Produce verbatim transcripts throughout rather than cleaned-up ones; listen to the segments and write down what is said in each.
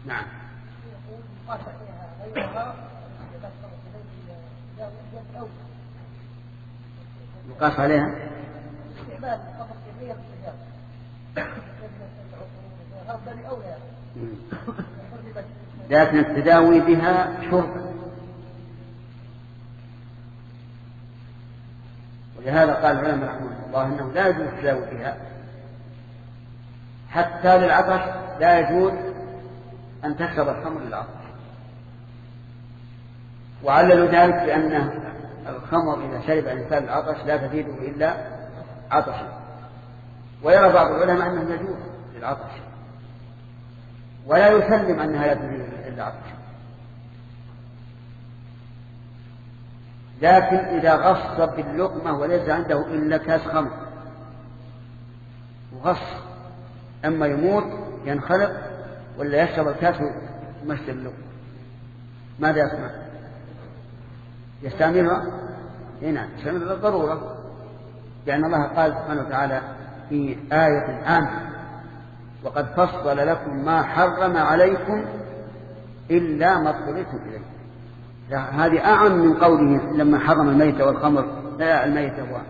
نعم. يقاس عليها لكن التداوي بها شرب، ولهذا قال العلماء رحمه الله انه لا يجوز التداوي بها حتى للعطش، لا يجوز ان تشرب الخمر للعطش. وعللوا ذلك بان الخمر اذا شرب الانسان العطش لا تزيده الا عطشا، ويرى بعض العلماء انه يجوز للعطش ولا يسلم انها لا تزيد الا عطشا. لكن اذا غص باللقمه وليس عنده الا كاس خمر وغص، اما يموت ينخلق ولا يشرب الكاس ويمشي اللقمه، ماذا يصنع؟ يستعملها؟ هنا يستعملها للضروره، لان الله قال سبحانه وتعالى في آية عامة: وقد فصل لكم ما حرم عليكم إلا ما اضطررتم إليه. هذه أعم من قوله لما حرم الميت والخمر، لا الميت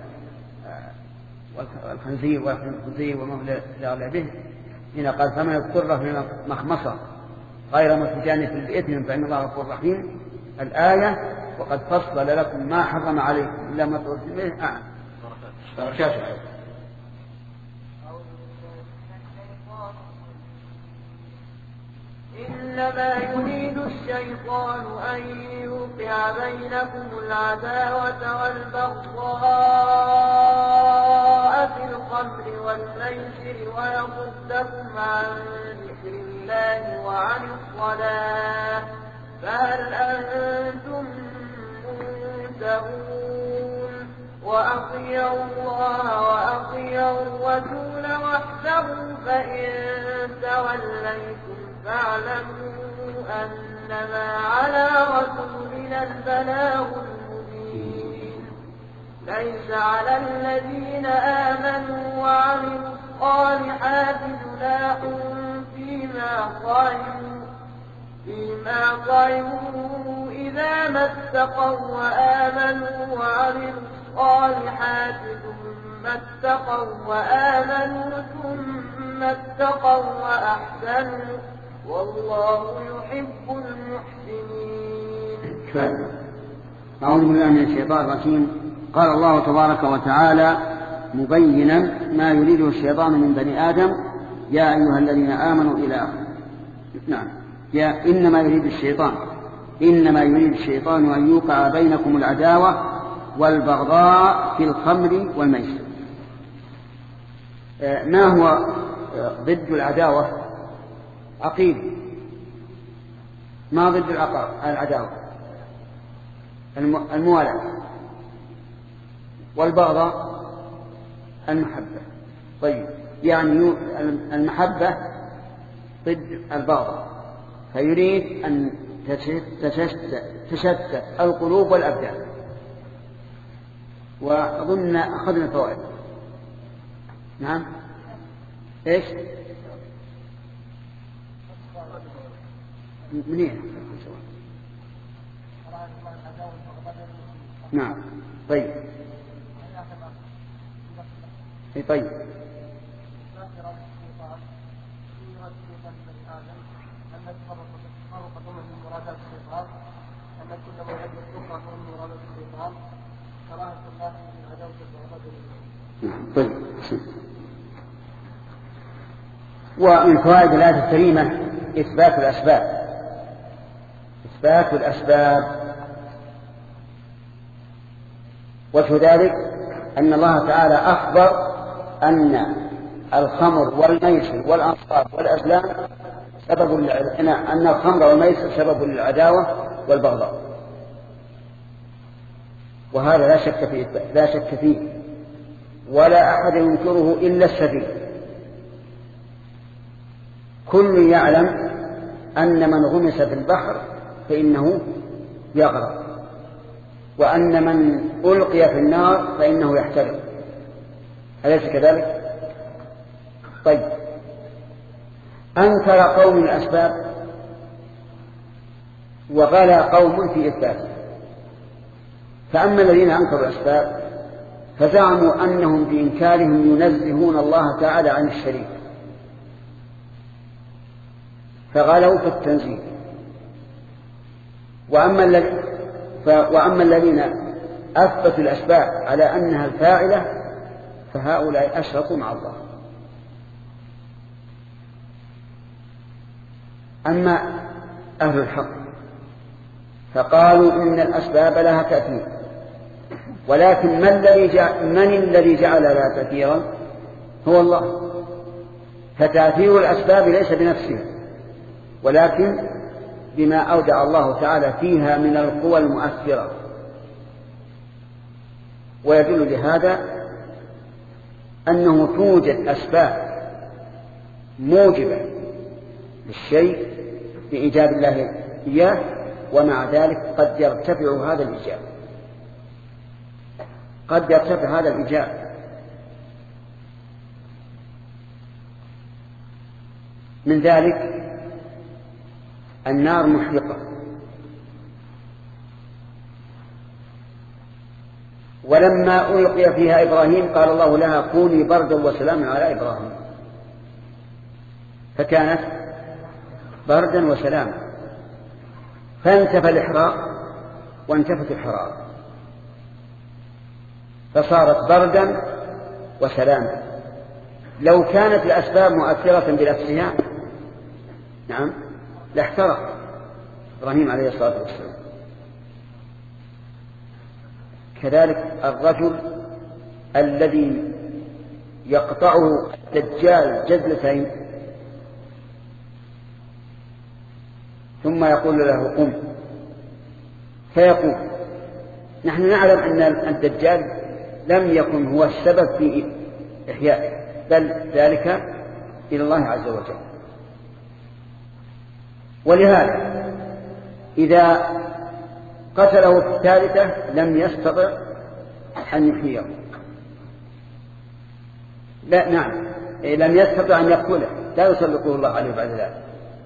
والخنزير والخنزير وما لا به. هنا قال: فمن اضطر في مخمصة غير متجانف للإثم فإن الله غفور رحيم. الآية: وقد فصل لكم ما حرم عليكم إلا ما اضطررتم إليه أعم. إنما يريد الشيطان أن يوقع بينكم العداوة والبغضاء في الخمر والميسر ويصدكم عن ذكر الله وعن الصلاة، فهل أنتم منتهون؟ وأطيعوا الله وأطيعوا الرسول واحذروا فإن توليتم فاعلموا أنما على رسولنا البلاغ المبين. ليس على الذين آمنوا وعملوا الصالحات جناح فيما طعموا فيما طعموا إذا ما اتقوا وآمنوا وعملوا الصالحات ثم اتقوا وآمنوا ثم اتقوا وأحسنوا والله يحب المحسنين. أعوذ بالله من الشيطان الرجيم. قال الله تبارك وتعالى مبينا ما يريده الشيطان من بني آدم: يا أيها الذين آمنوا إلى آخره. نعم. يا إنما يريد الشيطان إنما يريد الشيطان أن يوقع بينكم العداوة والبغضاء في الخمر والميسر. ما هو ضد العداوة؟ عقيدة. ما ضد العداوة؟ الموالاة. والبغضاء المحبة. طيب، يعني المحبة ضد البغضاء، فيريد أن تشتت القلوب والأبدان. وأظن أخذنا فوائد. نعم. إيش؟ منين؟ نعم. طيب. اي طيب. طيب. ومن فوائد الآية الكريمة إثبات الأسباب. إثبات الأسباب وجه ذلك أن الله تعالى أخبر أن الخمر والميسر والأنصاب والأزلام سبب للعداوة، أن الخمر والميسر سبب للعداوة والبغضاء، وهذا لا شك فيه لا شك فيه ولا أحد ينكره إلا السفيه. كل يعلم أن من غمس في البحر فإنه يغرق، وأن من ألقي في النار فإنه يحترق، أليس كذلك؟ طيب، أنكر قوم الأسباب وغلا قوم في إثباته. فأما الذين أنكروا الأسباب فزعموا أنهم بإنكارهم ينزهون الله تعالى عن الشريك، فغلوا في التنزيه. وأما, وأما الذين أثبتوا الأسباب على أنها الفاعلة فهؤلاء أشركوا مع الله. أما أهل الحق فقالوا إن الأسباب لها تأثير، ولكن من الذي جعل, من الذي جعل لها تأثيرا؟ هو الله. فتأثير الأسباب ليس بنفسها، ولكن بما أودع الله تعالى فيها من القوى المؤثرة. ويدل لهذا أنه توجد أسباب موجبة للشيء بإيجاب الله إياه، ومع ذلك قد يرتفع هذا الإيجاب، قد يرتفع هذا الإيجاب. من ذلك النار محرقة، ولما ألقي فيها إبراهيم قال الله لها كوني بردا وسلاما على إبراهيم، فكانت بردا وسلاما، فانتفى الإحراق وانتفت الحرارة، فصارت بردا وسلاما. لو كانت الأسباب مؤثرة بنفسها نعم لاحترق إبراهيم عليه الصلاة والسلام. كذلك الرجل الذي يقطعه الدجال جزلتين ثم يقول له قم فيقوم. نحن نعلم أن الدجال لم يكن هو السبب في إحيائه، بل ذلك إلى الله عز وجل. ولهذا إذا قتله في الثالثة لم يستطع أن يحييه، لا نعم لم يستطع أن يقتله، لا يسلطه الله عليه بعد ذلك.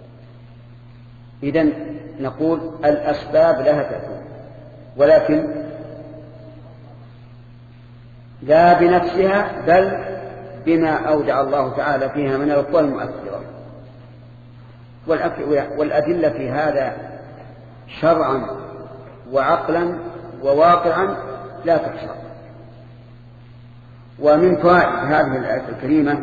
إذن نقول الأسباب لها تأثير، ولكن لا بنفسها بل بما أودع الله تعالى فيها من القوى المؤثرة. والأدلة في هذا شرعا وعقلا وواقعا لا تحصى. ومن فوائد هذه الآية الكريمة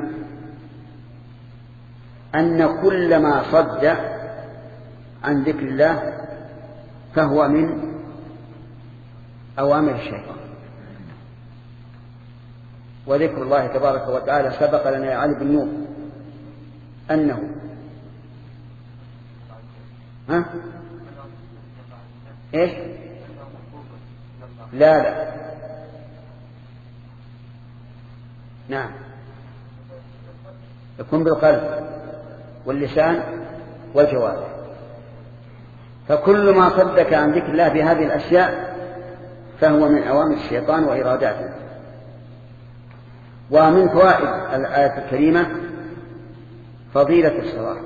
أن كل ما صد عن ذكر الله فهو من أوامر الشيطان. وذكر الله تبارك وتعالى سبق لنا يا علي بن نور أنه ها إيش لا لا نعم يكون بالقلب واللسان والجوارح. فكل ما صدك عن ذكر الله بهذه الأشياء فهو من أوامر الشيطان وإراداته. ومن فوائد الآية الكريمة فضيلة الصلاة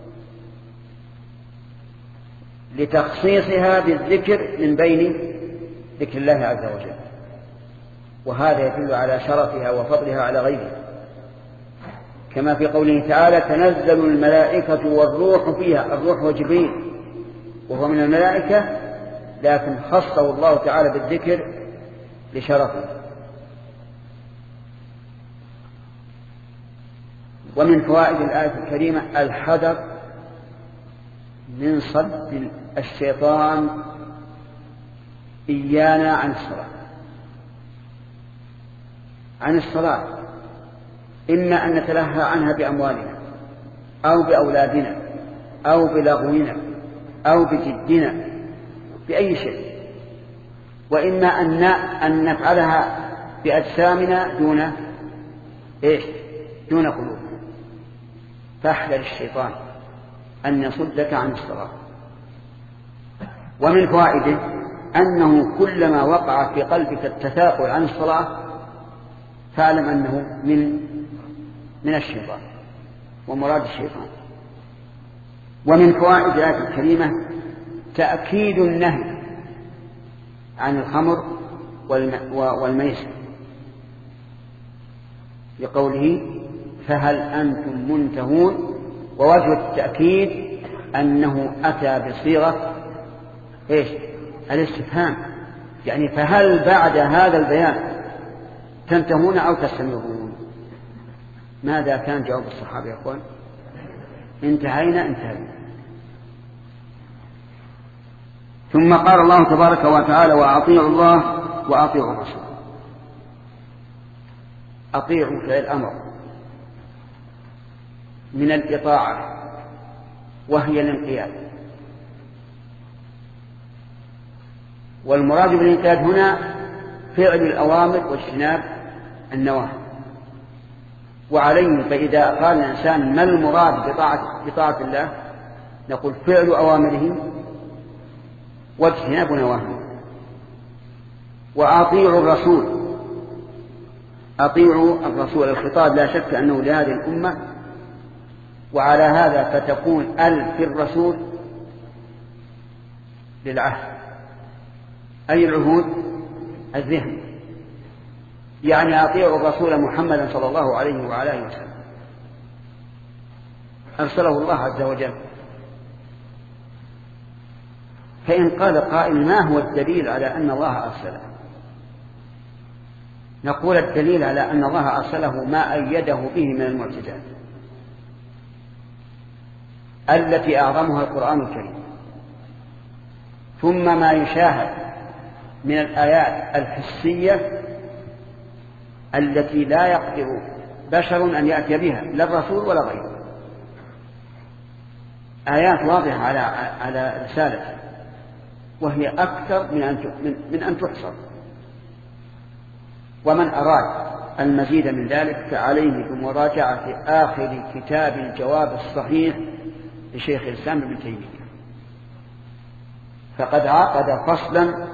لتخصيصها بالذكر من بين ذكر الله عز وجل، وهذا يدل على شرفها وفضلها على غيرها، كما في قوله تعالى تنزل الملائكة والروح فيها. الروح وجبريل وهو من الملائكة، لكن خصه الله تعالى بالذكر لشرفه. ومن فوائد الآية الكريمة الحذر من صد الشيطان إيانا عن الصلاة عن الصلاة إما أن نتلهى عنها بأموالنا أو بأولادنا أو بلغونا أو بجدنا بأي شيء، وإما أن أن نفعلها بأجسامنا دون إيش دون قلوب. فاحذر الشيطان أن يصدك عن الصلاة. ومن فوائده أنه كلما وقع في قلبك التثاقل عن الصلاة فاعلم أنه من من الشيطان ومراد الشيطان. ومن فوائد الآية الكريمة تأكيد النهي عن الخمر والميسر لقوله فهل أنتم منتهون، ووجه التأكيد أنه أتى بصيغة إيش؟ الاستفهام، يعني فهل بعد هذا البيان تنتهون أو تستمرون؟ ماذا كان جواب الصحابة يا أخوان؟ انتهينا انتهينا. ثم قال الله تبارك وتعالى وأطيعوا الله وأطيعوا الرسول. أطيعوا فعل الأمر من الإطاعة وهي الانقياد، والمراد بالانقياد هنا فعل الأوامر واجتناب النواهي. وعليه فإذا قال الإنسان ما المراد بطاعة, بطاعة الله نقول فعل أوامره واجتناب نواهيه. وأطيعوا الرسول، أطيعوا الرسول، الخطاب لا شك أنه لهذه الأمة، وعلى هذا فتكون ال في الرسول للعهد، أي العهود الذهن، يعني أطيعوا الرسول محمدا صلى الله عليه وعلى آله وسلم، أرسله الله عز وجل. فإن قال قائل ما هو الدليل على أن الله أرسله؟ نقول الدليل على أن الله أرسله ما أيده به من المعجزات التي أعظمها القرآن الكريم، ثم ما يشاهد من الآيات الحسية التي لا يقدر بشر أن يأتي بها لا الرسول ولا غيره، آيات واضحة على على رسالته، وهي أكثر من أن من أن تحصر. ومن أراد المزيد من ذلك فعليه بمراجعة آخر كتاب الجواب الصحيح لشيخ الإسلام ابن تيمية، فقد عقد فصلا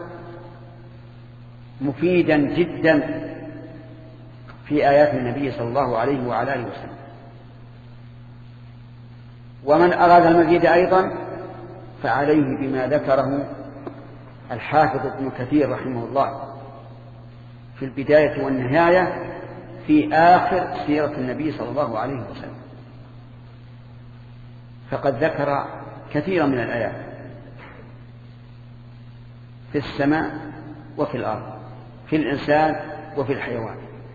مفيدا جدا في آيات النبي صلى الله عليه وعلى آله وسلم. ومن أراد المزيد أيضا فعليه بما ذكره الحافظ ابن كثير رحمه الله في البداية والنهاية في آخر سيرة النبي صلى الله عليه وسلم، فقد ذكر كثيرا من الآيات في السماء وفي الأرض، في الإنسان وفي الحيوان،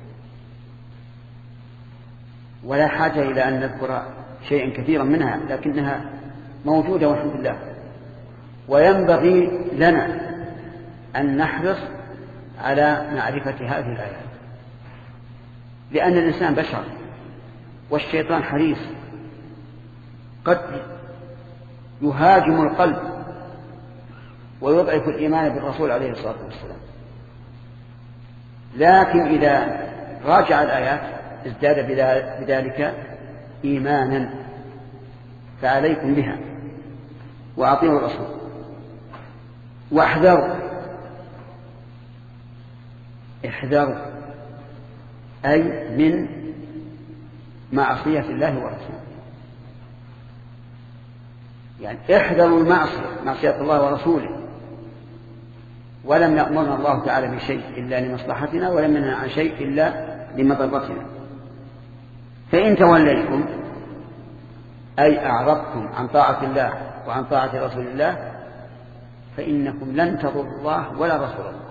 ولا حاجة إلى أن نذكر شيئا كثيرا منها، لكنها موجودة والحمد لله. وينبغي لنا أن نحرص على معرفة هذه الآيات، لأن الإنسان بشر والشيطان حريص قد يهاجم القلب ويضعف الإيمان بالرسول عليه الصلاة والسلام، لكن إذا راجع الآيات ازداد بذلك إيمانا، فعليكم بها وأطيعوا الرسول واحذروا. احذروا أي من معصية الله ورسوله، يعني احذروا المعصية، معصية الله ورسوله. ولم يأمرنا الله تعالى بشيء إلا لمصلحتنا، ولم ينهى عن شيء إلا لمضرتنا. فإن توليتم أي أعرضتم عن طاعة الله وعن طاعة رسول الله فإنكم لن تضروا الله ولا رسول الله،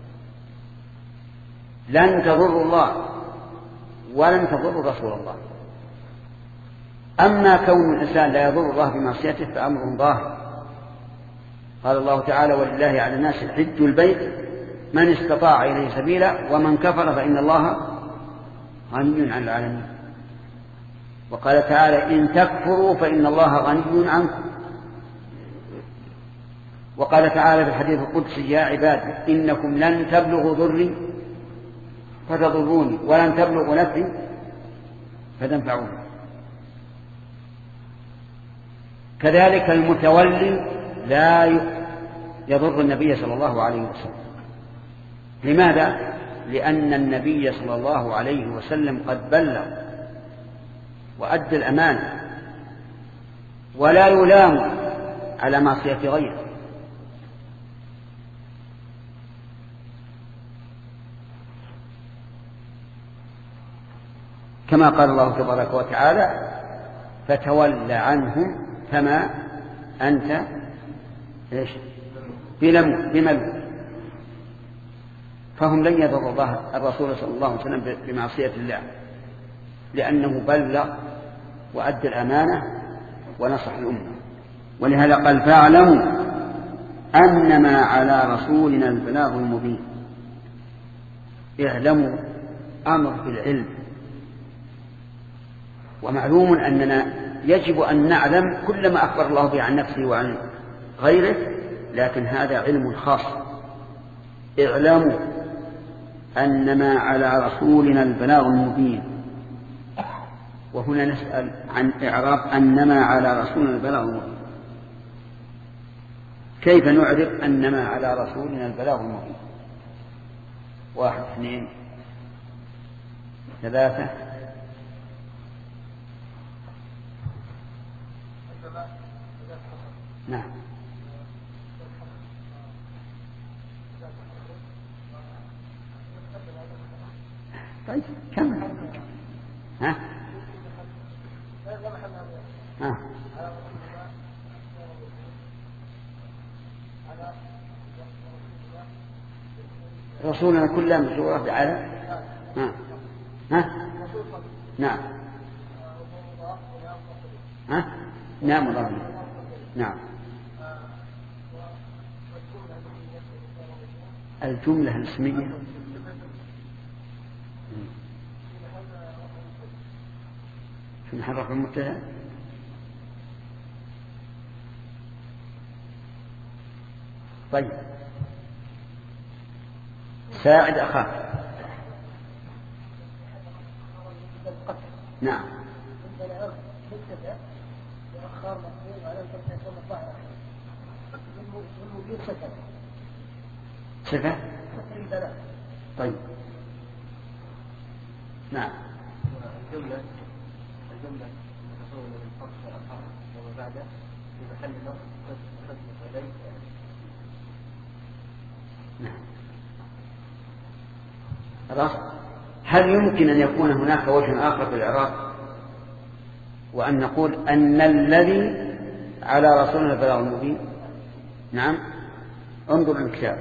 لن تضروا الله ولن تضروا رسول الله. أما كون الإنسان لا يضر الله بمعصيته فأمر ظاهر. قال الله تعالى ولله على الناس حج البيت من استطاع إليه سبيلا ومن كفر فإن الله غني عن العالمين. وقال تعالى إن تكفروا فإن الله غني عنكم. وقال تعالى في الحديث القدسي يا عبادي إنكم لن تبلغوا ضري فتضروني ولن تبلغوا نفعي فتنفعوني. كذلك المتولي لا يضر النبي صلى الله عليه وسلم. لماذا؟ لأن النبي صلى الله عليه وسلم قد بلغ وأدى الأمانة، ولا يلام على معصية غيره، كما قال الله تبارك وتعالى فتول عنهم فما أنت إيش بملوم. فهم لن يضروا الله الرسول صلى الله عليه وسلم بمعصية الله، لأنه بلغ وأدى الأمانة ونصح الأمة. ولهذا قال فاعلموا أنما على رسولنا البلاغ المبين. اعلموا أمر بالعلم، ومعلوم أننا يجب أن نعلم كل ما أخبر الله به عن نفسه وعن غيره، لكن هذا علم خاص. اعلموا أنما على رسولنا البلاغ المبين. وهنا نسأل عن إعراب أنما على رسولنا البلاغ المبين. كيف نعرف أنما على رسولنا البلاغ المبين؟ واحد اثنين ثلاثة. نعم. طيب كمل. ها ها رسولنا كلها مشهورة على ها ها نعم ها نعم الله نعم. الجملة الاسمية في محرف المبتدأ. طيب ساعد أخاك. نعم. صفة. طيب نعم. الجملة الجملة متصورة من فصل الحرف وما بعده في محل نصب قسم إليه. نعم. خلاص. هل يمكن أن يكون هناك وجه آخر في الإعراب وأن نقول أن الذي على رسولنا البلاغ المبين؟ نعم. انظر الكتاب.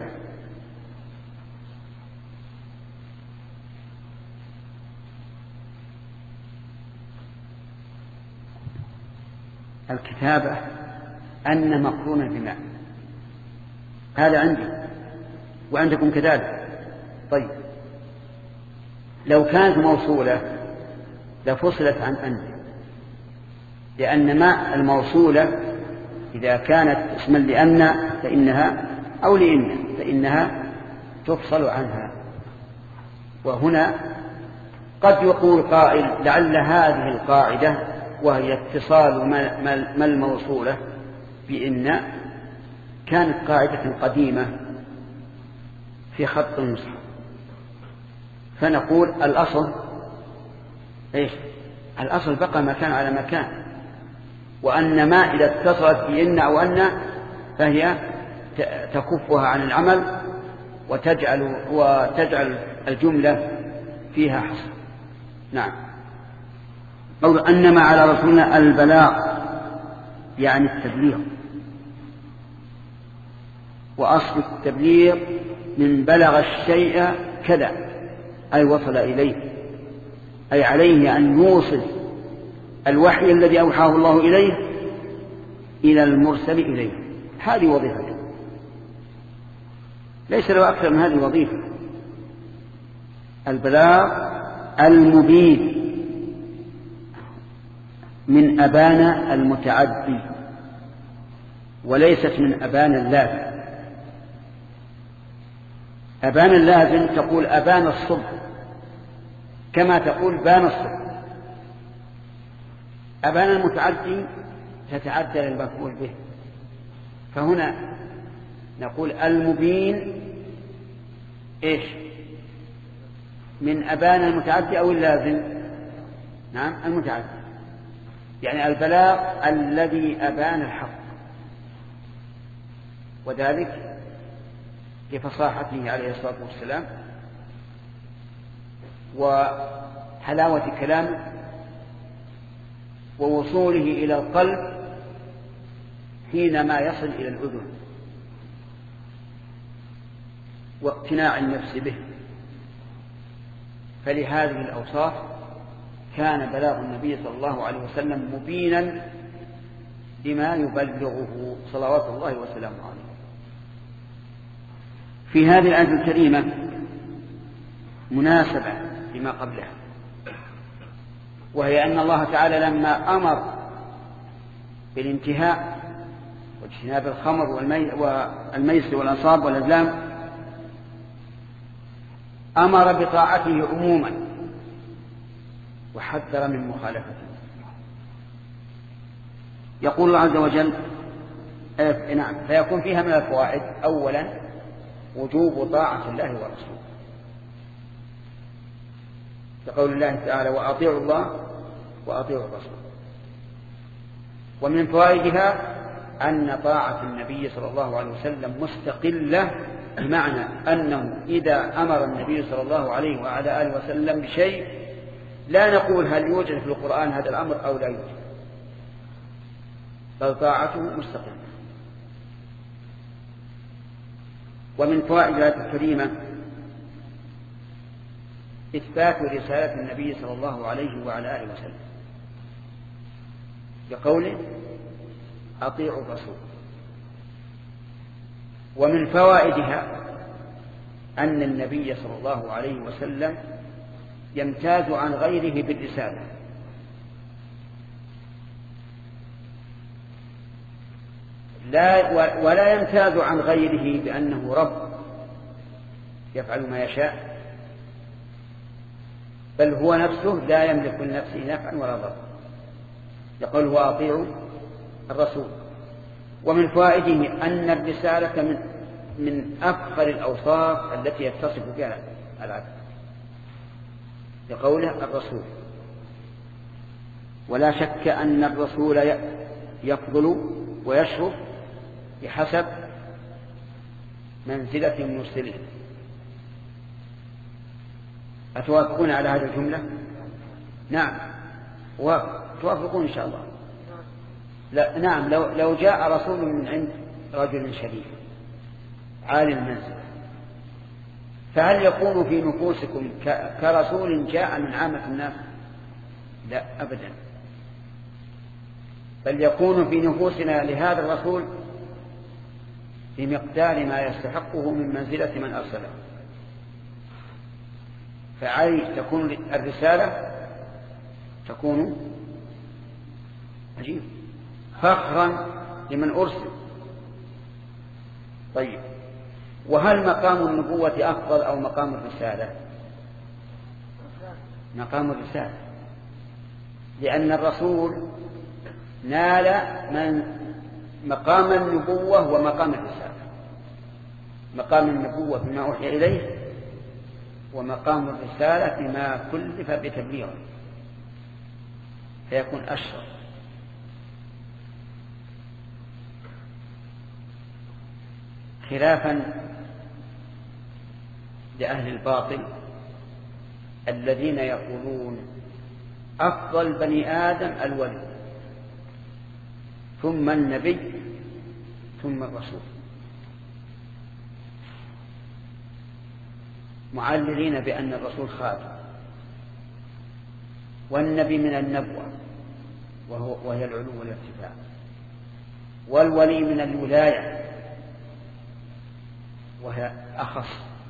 الكتابة أن مقرونا بما، هذا عندي وعندكم كذلك. طيب لو كانت موصولة لفصلت عن أن، لأن ما الموصولة إذا كانت اسما لأن فإنها أو لإن فإنها تفصل عنها. وهنا قد يقول قائل لعل هذه القاعدة وهي اتصال ما الموصولة بإن كانت قاعدة قديمة في خط المصحف، فنقول الأصل إيش؟ الأصل بقى مكان على مكان، وأن ما إذا اتصلت بإن أو أن فهي تكفها عن العمل وتجعل, وتجعل الجملة فيها حصر. نعم. قول أنما على رسولنا البلاغ يعني التبليغ، وأصل التبليغ من بلغ الشيء كذا أي وصل إليه، أي عليه أن يوصل الوحي الذي أوحاه الله إليه إلى المرسل إليه. هذه وظيفته، ليس له أكثر من هذه الوظيفة. البلاغ المبين من أبان المتعدي وليست من أبان اللازم. أبان اللازم تقول أبان الصبح كما تقول بان الصبح. أبان المتعدي تتعدى للمفعول به. فهنا نقول المبين إيش؟ من أبان المتعدي أو اللازم؟ نعم المتعدي، يعني البلاغ الذي أبان الحق، وذلك لفصاحته عليه الصلاة والسلام حلاوة كلامه ووصوله إلى القلب حينما يصل إلى الأذن واقتناع النفس به. فلهذه الأوصاف كان بلاغ النبي صلى الله عليه وسلم مبينا بما يبلغه صلوات الله وسلامه عليه. في هذه الآية الكريمة مناسبة لما قبلها، وهي أن الله تعالى لما أمر بالانتهاء واجتناب الخمر والميسر والأنصاب والأزلام أمر بطاعته عموما وحذر من مخالفته. يقول الله عز وجل آه نعم فيكون فيها من الفوائد: أولا وجوب طاعة الله ورسوله، لقول الله تعالى: وأطيعوا الله وأطيعوا الرسول. ومن فوائدها أن طاعة النبي صلى الله عليه وسلم مستقلة، بمعنى أنه إذا أمر النبي صلى الله عليه وعلى آله وسلم بشيء لا نقول هل يوجد في القرآن هذا الأمر أو لا يوجد، بل طاعته مستقلة. ومن فوائد الآية الكريمة إثبات رسالة النبي صلى الله عليه وعلى آله وسلم، بقوله: أطيعوا الرسول. ومن فوائدها أن النبي صلى الله عليه وسلم يمتاز عن غيره بالرسالة، لا ولا يمتاز عن غيره بأنه رب يفعل ما يشاء، بل هو نفسه لا يملك لنفسه نفعا ولا ضرا، يقول: وأطيعوا الرسول. ومن فوائده أن الرسالة من من أفخر الأوصاف التي يتصف بها العبد، لقوله: الرسول. ولا شك أن الرسول يفضل ويشرف بحسب منزلة المرسلين. أتوافقون على هذه الجملة؟ نعم، وتوافقون إن شاء الله. لا نعم، لو, لو جاء رسول من عند رجل شريف عالي المنزل، فهل يكون في نفوسكم كرسول جاء من عامة الناس؟ لا أبدا، بل يكون في نفوسنا لهذا الرسول بمقدار ما يستحقه من منزلة من أرسله. فعلي تكون الرسالة تكون عجيب فخرا لمن أرسل. طيب، وهل مقام النبوة أفضل أو مقام الرسالة؟ مقام الرسالة، لأن الرسول نال من مقام النبوة ومقام الرسالة. مقام النبوة بما أوحي إليه، ومقام الرسالة بما كلف بتبليغه، فيكون أشرف. خلافا لأهل الباطل الذين يقولون أفضل بني آدم الولي، ثم النبي، ثم الرسول، معللين بأن الرسول خاتم، والنبي من النبوة وهي العلو والارتفاع، والولي من الولاية وهي أخص.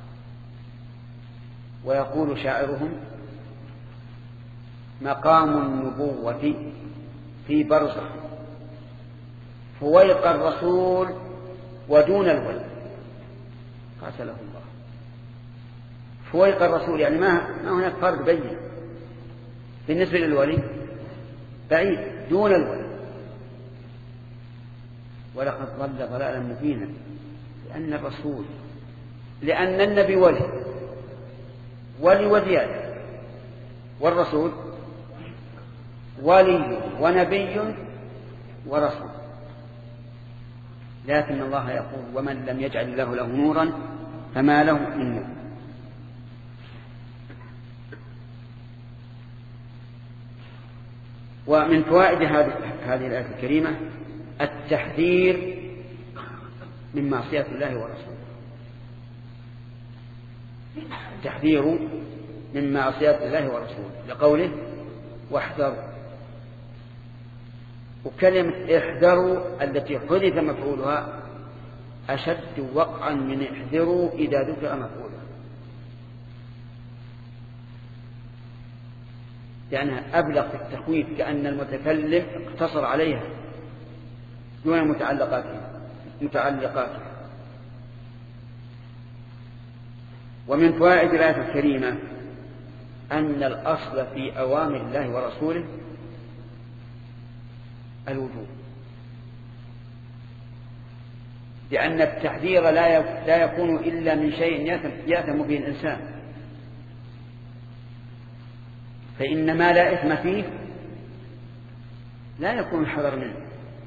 ويقول شاعرهم: مقام النبوة في برزخ فويق الرسول ودون الولي، قاتله الله. فويق الرسول يعني ما ما هناك فرق بين بالنسبة للولي، بعيد دون الولي. ولقد ضل ضلالا مبينا، لأن الرسول لأن النبي ولي ولي وزيادة، والرسول ولي ونبي ورسول. لكن الله يقول: ومن لم يجعل الله له نورا فما له من نور. ومن فوائد هذه الآية الكريمة التحذير من معصية الله ورسوله، التحذير من معصية الله ورسوله لقوله واحذروا. وكلمة احذروا التي حذف مفعولها أشد وقعا من احذروا إذا ذكر مفعولها، لأنها أبلغ في التخويف، كأن المتكلم اقتصر عليها دون متعلقاتها متعلقاتها. ومن فوائد الآية الكريمة أن الأصل في أوامر الله ورسوله الوجوب، لأن التحذير لا يكون إلا من شيء يأثم به الإنسان، فإن ما لا إثم فيه لا يكون الحذر منه.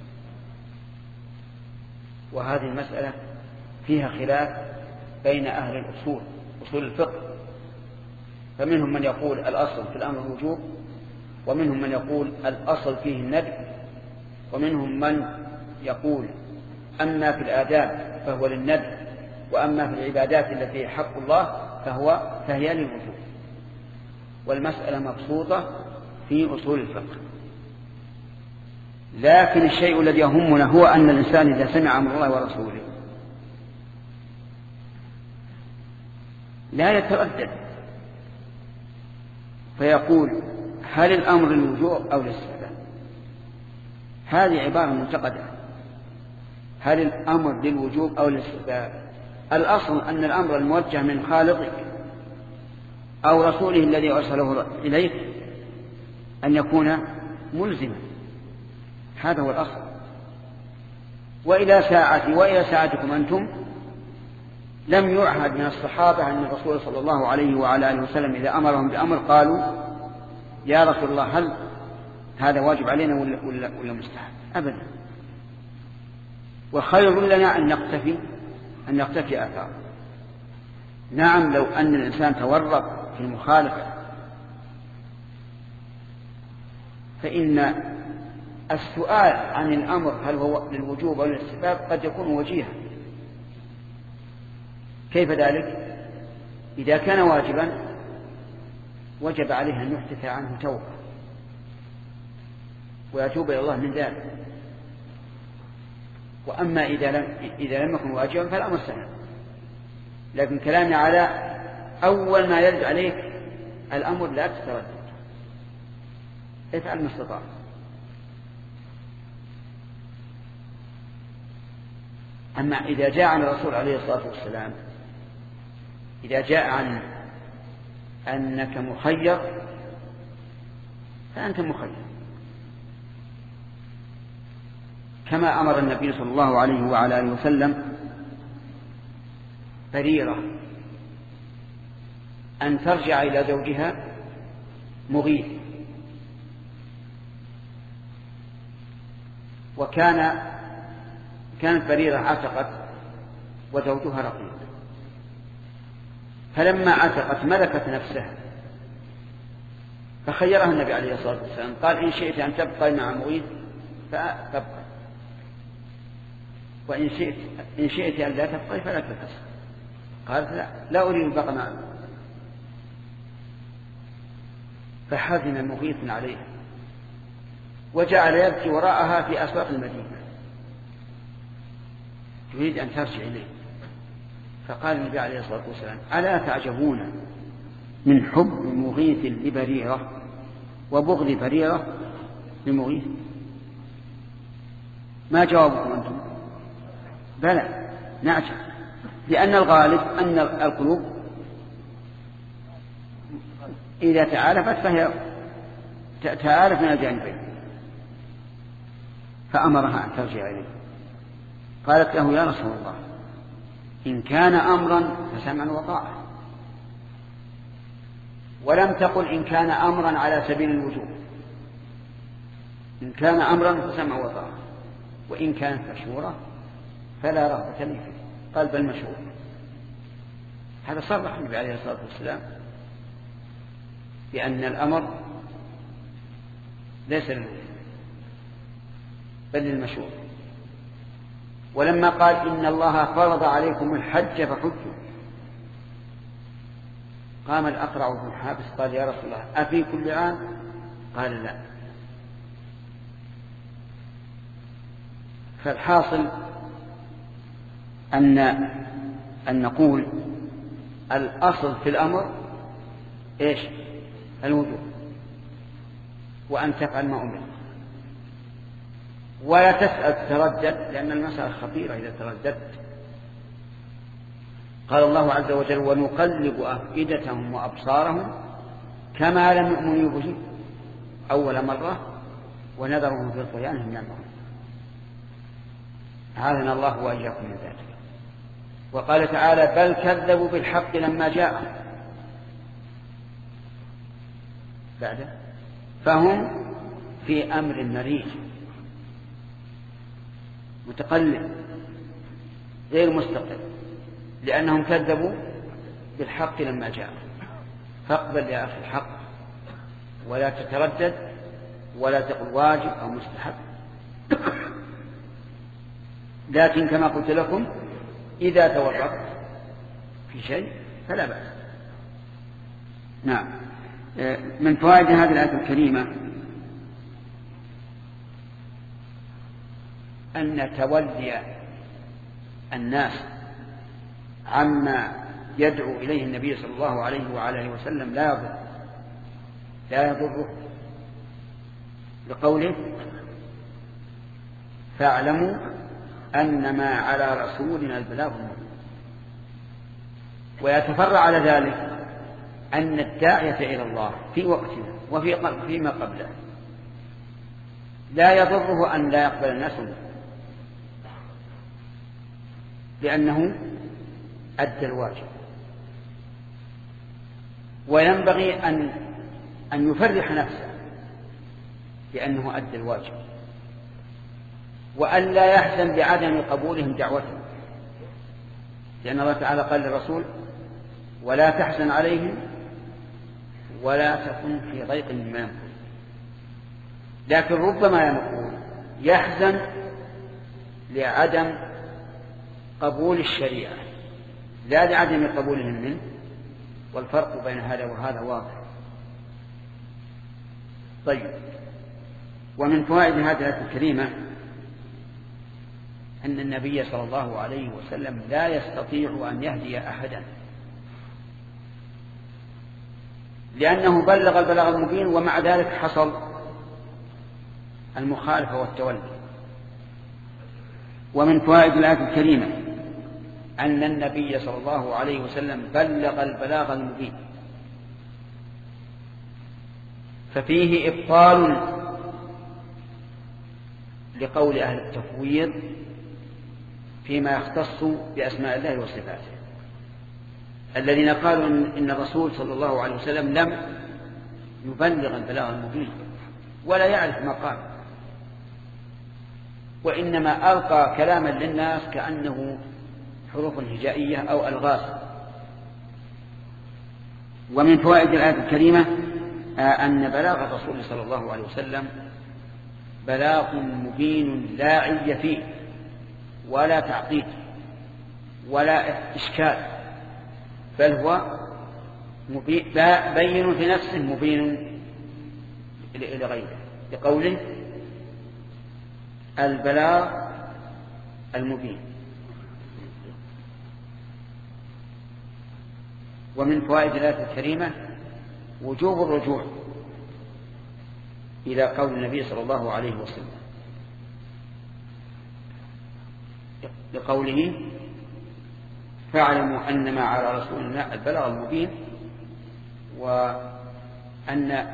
وهذه المسألة فيها خلاف بين أهل الأصول أصول الفقه، فمنهم من يقول الأصل في الأمر الوجوب، ومنهم من يقول الأصل فيه الندب، ومنهم من يقول أما في الآداب فهو للندب، وأما في العبادات التي حق الله فهو فهي للوجوب. والمسألة مبسوطة في أصول الفقه، لكن الشيء الذي يهمنا هو أن الإنسان إذا سمع أمر الله ورسوله لا يتردد فيقول هل الأمر للوجوب أو للاستحباب. هذه عبارة منتقدة، هل الأمر للوجوب أو للاستحباب؟ الأصل أن الأمر الموجه من خالقك أو رسوله الذي أرسله إليك أن يكون ملزما، هذا هو الأصل. وإلى ساعتي وإلى ساعتكم أنتم لم يعهد من الصحابة أن الرسول صلى الله عليه وعلى آله وسلم إذا أمرهم بأمر قالوا يا رسول الله هل هذا واجب علينا ولا, ولا, ولا مستحب؟ أبدا. وخير لنا أن نقتفي أن نقتفي آثار. نعم لو أن الإنسان تورط في المخالفة فإن السؤال عن الأمر هل هو للوجوب أو للاستحباب قد يكون وجيها. كيف ذلك؟ إذا كان واجبا وجب عليه أن يحدث عنه توبة ويتوب إلى الله من ذلك. وأما إذا لم, إذا لم يكن واجبا فالأمر سهل. لكن كلامي على أول ما يرد عليك الأمر لا تتردد، افعل ما استطعت. أما إذا جاء عن الرسول عليه الصلاة والسلام إذا جاء عن أنك مخير فأنت مخير، كما أمر النبي صلى الله عليه وعلى آله وسلم بريرة أن ترجع إلى زوجها مغيث، وكان كانت بريرة عتقت وزوجها رقيق، فلما عتقت ملكت نفسها فخيرها النبي عليه الصلاة والسلام قال إن شئت أن تبقى مع مغيث فتبقى، وإن شئت, إن شئت أن لا تبقى فلا تفسق. قالت لا, لا أريد البقاء معه. فحزن مغيث عليها وجعل يبكي وراءها في أسواق المدينة تريد أن ترجع إليه. فقال النبي عليه الصلاة والسلام ألا تعجبون من حب مغيث لبريرة وبغض بريرة لمغيث؟ ما جوابكم أنتم؟ بلى نعجب، لأن الغالب أن القلوب إذا تعالفت فهي تعالف من الجانبين. فأمرها أن ترجع إليه. قالت له يا رسول الله إن كان أمرا فسمعا وطاعة، ولم تقل إن كان أمرا على سبيل الوجوب. إن كان أمرا فسمعا وطاعة، وإن كانت مشورة فلا رغبة لي فيه. قال بل مشورة. هذا صرح النبي عليه الصلاة والسلام بأن الأمر ليس للوجوب بل للمشروع. ولما قال إن الله فرض عليكم الحج فحجوا قام الأقرع بن حابس قال يا رسول الله أفي كل عام؟ قال لا. فالحاصل أن أن نقول الأصل في الأمر إيش؟ الوجوب، وأن تفعل ما أمر، ولا تسأل تردد، لأن المسألة خطيرة إذا ترددت. قال الله عز وجل ونقلب أفئدتهم وأبصارهم كما لم يؤمنوا به أول مرة ونذرهم في طغيانهم يعمهون. أعاذنا الله وإياكم من ذلك. وقال تعالى بل كذبوا بالحق لما جاءهم بعد فهم في أمر مريج متقلب غير مستقل، لأنهم كذبوا بالحق لما جاءهم. فاقبل يا أخي الحق ولا تتردد ولا تقل واجب أو مستحب، لكن كما قلت لكم إذا تورطت في شيء فلا بأس. نعم. من فوائد هذه الآية الكريمة أن تولي الناس عما يدعو إليه النبي صلى الله عليه وعلى وسلم لا يضر لا يضره، لقوله فاعلموا أنما على رسولنا البلاغ المبين. ويتفرع على ذلك أن الداعية إلى الله في وقتنا وفي فيما قبله لا يضره أن لا يقبل الناس منه، لأنه أدى الواجب. وينبغي أن أن يفرح نفسه لأنه أدى الواجب، وأن لا يحزن بعدم قبولهم دعوته، لأن الله تعالى قال للرسول ولا تحزن عليهم ولا تكن في ضيق مما يمكرون. لكن ربما يقول يحزن لعدم قبول الشريعة لا لعدم قبولهم منه، والفرق بين هذا وهذا واضح. طيب. ومن فوائد هذه الآية الكريمة أن النبي صلى الله عليه وسلم لا يستطيع أن يهدي أحدا، لأنه بلغ البلاغ المبين ومع ذلك حصل المخالفة والتولي. ومن فوائد الآية الكريمة أن النبي صلى الله عليه وسلم بلغ البلاغ المبين، ففيه إبطال لقول أهل التفويض فيما يختص بأسماء الله وصفاته، الذين قالوا إن الرسول صلى الله عليه وسلم لم يبلغ البلاغ المبين ولا يعرف ما قال، وإنما ألقى كلاما للناس كأنه حروف هجائية أو ألغاز. ومن فوائد الآية الكريمة أن بلاغ الرسول صلى الله عليه وسلم بلاغ مبين لا عي فيه ولا تعقيد ولا إشكال، بل هو بين في نفسه مبين لغيره، لقوله البلاغ المبين. ومن فوائد الآية الكريمة وجوب الرجوع إلى قول النبي صلى الله عليه وسلم، لقوله فاعلموا أنما على رسولنا البلاغ المبين، وأن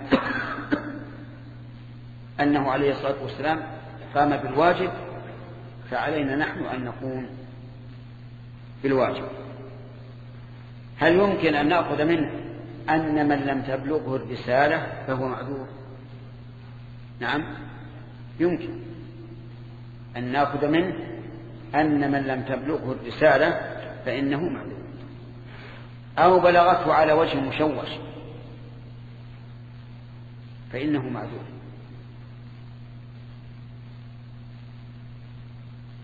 أنه عليه الصلاة والسلام قام بالواجب، فعلينا نحن أن نقوم بالواجب. هل يمكن أن نأخذ منه أن من لم تبلغه الرسالة فهو معذور؟ نعم يمكن أن نأخذ منه أن من لم تبلغه الرسالة فإنه معذور، أو بلغته على وجه مشوش فإنه معذور.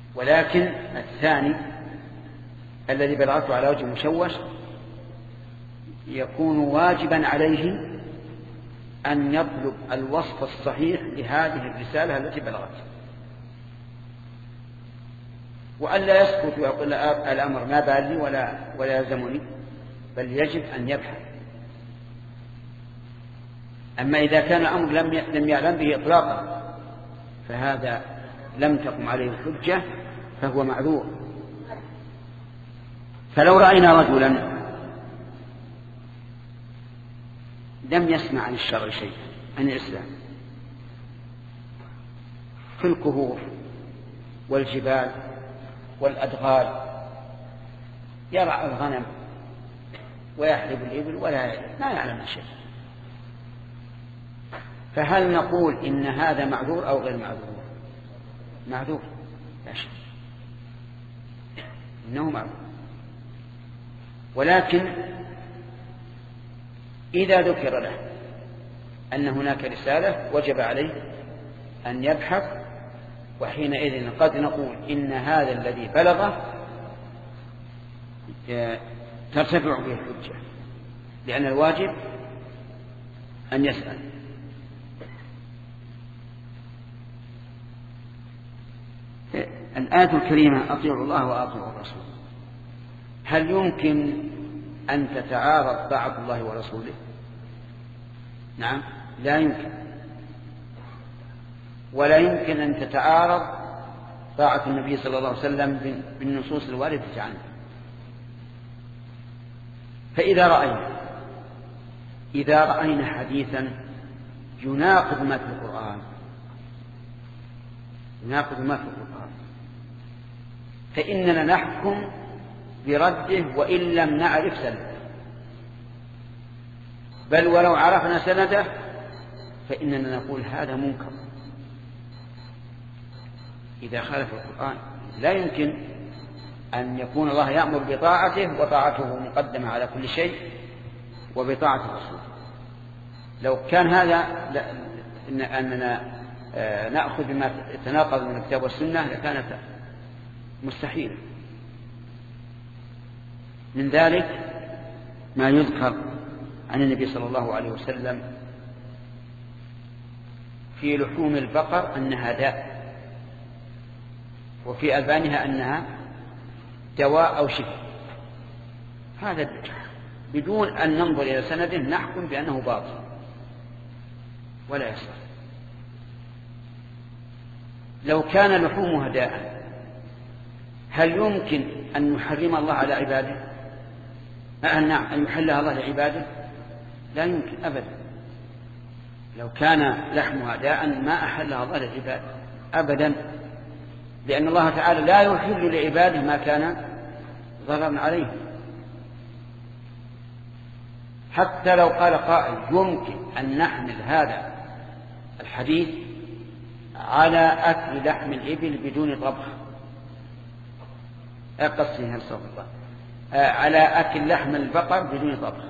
ولكن الثاني الذي بلغته على وجه مشوش يكون واجبا عليه أن يطلب الوصف الصحيح لهذه الرسالة التي بلغته، وألا يسكت ويقول الأمر ما بالي ولا ولا يلزمني، بل يجب أن يبحث. أما إذا كان الأمر لم لم يعلم به إطلاقا فهذا لم تقم عليه الحجة فهو معذور. فلو رأينا رجلا لم يسمع عن الشرع شيء، عن الإسلام، في الكهوف والجبال والأدغال يرعى الغنم ويحلب الإبل ولا لا يعلم شيء، فهل نقول إن هذا معذور أو غير معذور؟ معذور لا شك إنه معذور. ولكن إذا ذكر له أن هناك رسالة وجب عليه أن يبحث، وحينئذ قد نقول إن هذا الذي بلغه ترتفع به الحجة، لأن الواجب أن يسأل. الآية الكريمة أطيعوا الله وأطيعوا الرسول، هل يمكن أن تتعارض طاعة الله ورسوله؟ نعم، لا يمكن. ولا يمكن أن تتعارض طاعة النبي صلى الله عليه وسلم بالنصوص الواردة عنه. فإذا رأينا إذا رأينا حديثا يناقض ما في القرآن يناقض ما في القرآن فإننا نحكم برده وإن لم نعرف سنده، بل ولو عرفنا سنده فإننا نقول هذا منكر إذا خالف القرآن. لا يمكن أن يكون الله يأمر بطاعته وطاعته مقدمة على كل شيء وبطاعة الرسول. لو كان هذا إن أننا نأخذ بما يتناقض من الكتاب والسنة لكانت مستحيلة. من ذلك ما يذكر عن النبي صلى الله عليه وسلم في لحوم البقر أنها داء، وفي ألبانها أنها دواء أو شفاء. هذا بدون أن ننظر إلى سنده نحكم بأنه باطل ولا يصح. لو كان لحومها داء هل يمكن أن يحرم الله على عباده؟ نعم، أن يحلها الله لعباده؟ لا يمكن أبدا. لو كان لحمها داء ما أحلها الله للعباد أبدا، لأن الله تعالى لا يحل لعباده ما كان ضررا عليه. حتى لو قال قائل يمكن أن نحمل هذا الحديث على أكل لحم الإبل بدون طبخ، أقصي هالصوت الله على أكل لحم البقر بدون طبخ،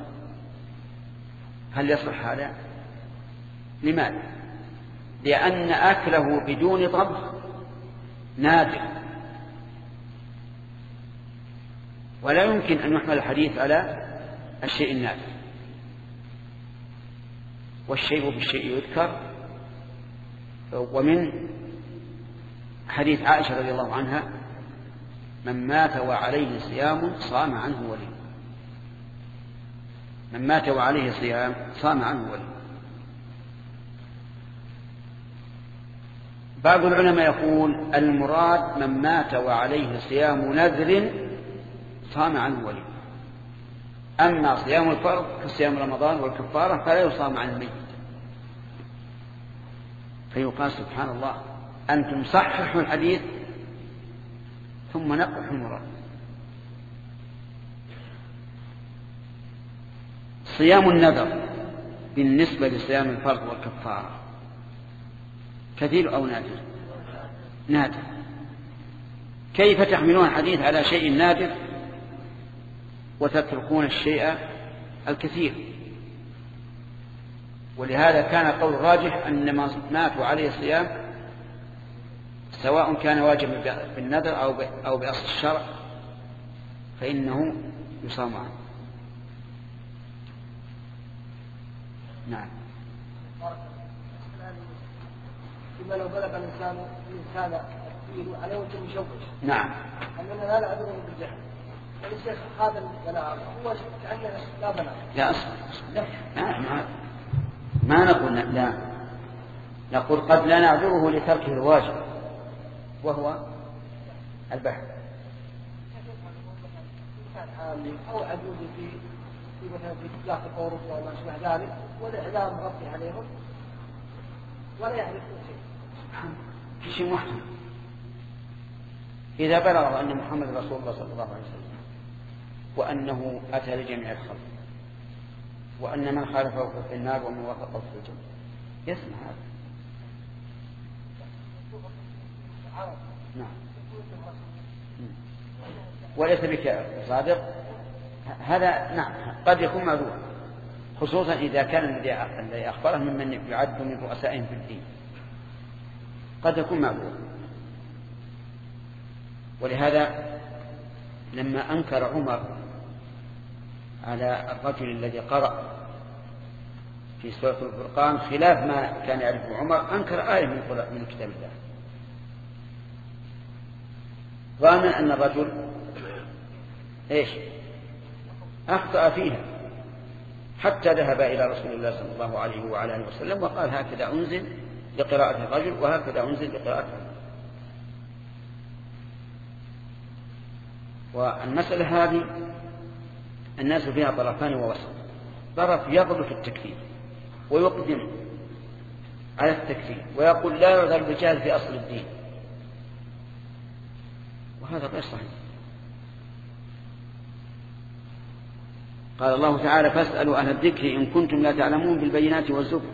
هل يصح هذا؟ لماذا؟ لأن أكله بدون طبخ نادر، ولا يمكن أن يحمل الحديث على الشيء النادر. والشيء بالشيء يذكر. ومن حديث عائشة رضي الله عنها من مات وعليه صيام صام عنه ولي، من مات وعليه صيام صام عنه ولي. بعض العلماء يقول المراد من مات وعليه صيام نذر صام عنه ولي، أما صيام الفرض كصيام رمضان والكفارة فلا يصام عن الميت. فيقال سبحان الله أنتم صححوا الحديث ثم نقحوا المراد. صيام النذر بالنسبة لصيام الفرض والكفارة كثير أو نادر؟ نادر. كيف تحملون الحديث على شيء نادر وتتركون الشيء الكثير؟ ولهذا كان قول راجح أن ما ماتوا عليه صيام سواء كان واجبا بالنذر أو أو بأصل الشرع فإنه يصام عنه. نعم. فيما لو بلغ الإنسان الإنسان الدين عليه وجه مشوش. نعم. أننا لا نعذره بالجهل. والشيخ هذا البلاغ هو كأنه لا بلاغ. لا أصلا. لا. ما ما نقول لا. نقول قد لا نعذره لتركه الواجب وهو البحث. أو عجوز في في مثلا في داخل أوروبا وما شابه ذلك والإعلام مغطي عليهم ولا يعرفون شيء. في شيء محتمل. إذا بلغ أن محمد رسول الله صلى الله عليه وسلم وأنه أتى لجميع الخلق وأن من خالفه في النار ومن وافقه في الجنة يسمع هذا. نعم. وليس بك صادق هذا. نعم قد يكون معذور خصوصا إذا كان الذي أخبره ممن يعد من رؤسائهم في الدين قد يكون معذور. ولهذا لما أنكر عمر على الرجل الذي قرأ في سورة الفرقان خلاف ما كان يعرفه عمر أنكر آية من كتاب الله ظانا أن الرجل إيش أخطأ فيها حتى ذهب إلى رسول الله صلى الله عليه وعلى آله وسلم وقال هكذا أنزل لقراءة الرجل وهكذا أنزل لقراءة الرجل. والمسألة هذه الناس فيها طرفان ووسط. طرف يغلو في التكفير ويقدم على التكفير ويقول لا يعذر الرجال في أصل الدين وهذا غير صحيح. قال الله تعالى فاسألوا أهل الذكر إن كنتم لا تعلمون بالبينات والزبر.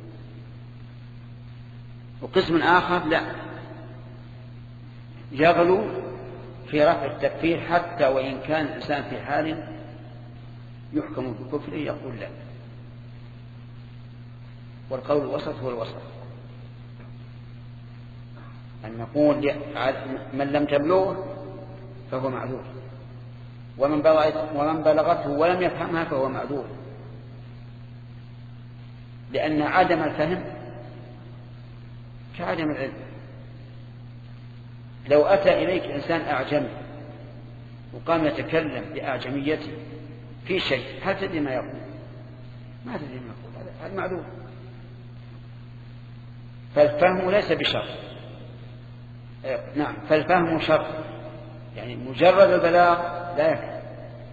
وقسم آخر لا يغلو في رفع التكفير حتى وإن كان الإنسان في حال يحكم بكفره يقول لا. والقول الوسط هو الوسط أن نقول من لم تبلغه فهو معذور ومن ومن بلغته ولم يفهمها فهو معذور لأن عدم الفهم كعدم العلم. لو أتى إليك إنسان أعجمي وقام يتكلم بأعجميته في شيء هل تدري ما يقول؟ ما تدري ما يقول. هذا معذور. فالفهم ليس بشرط. نعم فالفهم شرط يعني مجرد البلاغ لا يكفي.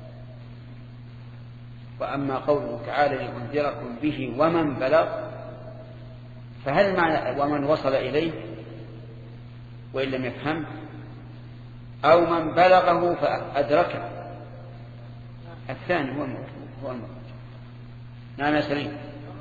وأما قوله تعالى لأنذركم به ومن بلغ فهل معنى ومن وصل إليه وإن لم يفهم أو من بلغه فأدركه؟ الثاني هو الموجود هو الموجود. نعم يا سليم.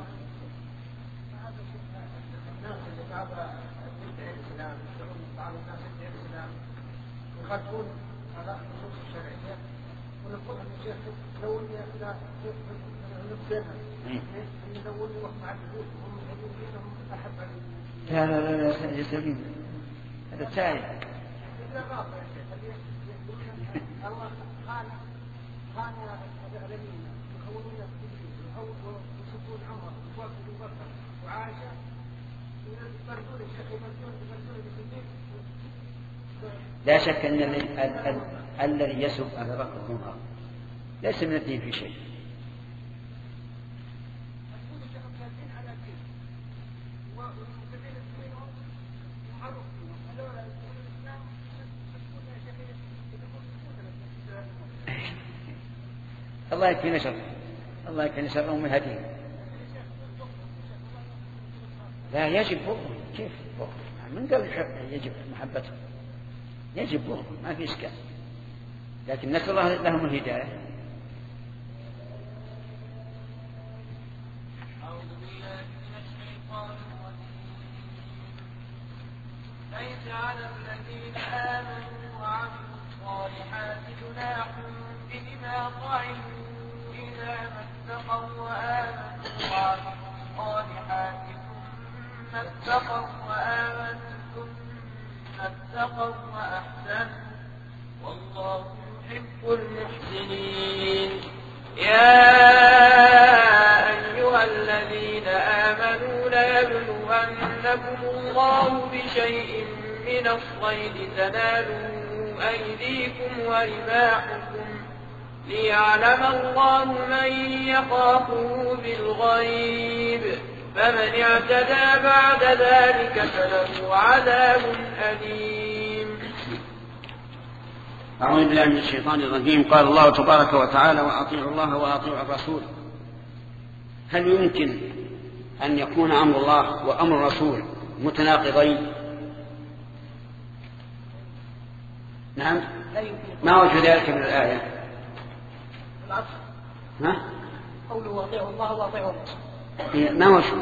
يخالفون على النصوص الشرعية ونقول أن الشيخ لو أن لا نبذلها أن لو أن وقت عدود وهم يحبون فيهم أحب عليهم. لا لا لا لا يا سليم هذا تاعي. لا غاضب يا شيخ الله خان خان العالمين يخونون ويصفون عمر ويصفون بكر وعائشة يبردون الشيخ يبردون يبردون بالصديق. لا شك أن الذي يسب أبا بكر وعمر ليس من الدين في شيء. الله يكفينا شر الله يكفينا شرهم من هديهم. لا يجب بغضهم. كيف بغضهم؟ من قال يجب محبتهم؟ يجب بغضهم ما في إشكال لكن نسأل الله لهم الهداية. أعوذ بالله من الشيطان الرجيم. ليس على الذين آمنوا وعملوا الصالحات جناح فيما طعموا إذا ما اتقوا وآمنوا وعملوا الصالحات ثم اتقوا وآمنوا ثم أصدق وأحسن والله يحب المحسنين. يا أيها الذين آمنوا ليبلونكم الله بشيء من الصيد تنالوا أيديكم ورماحكم ليعلم الله من يخافه بالغيب فمن اعتدى بعد ذلك فله عذاب أليم. أعوذ بالله من الشيطان الرجيم. قال الله تبارك وتعالى وأطيعوا الله وأطيعوا الرسول. هل يمكن أن يكون أمر الله وأمر الرسول متناقضين؟ نعم. ما وجه ذلك من الآية؟ العصر. ها؟ قوله وأطيعوا الله وأطيعوا الرسول. ما وجه؟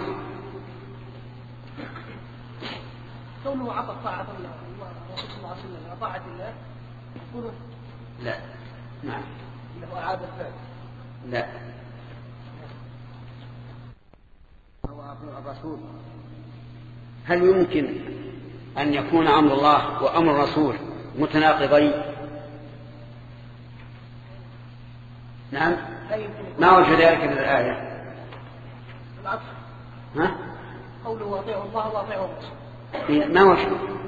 كونه عطى طاعة الله والرسول صلى الله عليه وسلم على طاعة الله يكون لا. نعم. له أعاد الفعل. لا. هو أطيع الرسول. هل يمكن أن يكون أمر الله وأمر الرسول متناقضين؟ نعم. ما وجه ذلك من الآية؟ العصر. ها؟ قوله وأطيعوا الله وأطيعوا الرسول. ما وجه؟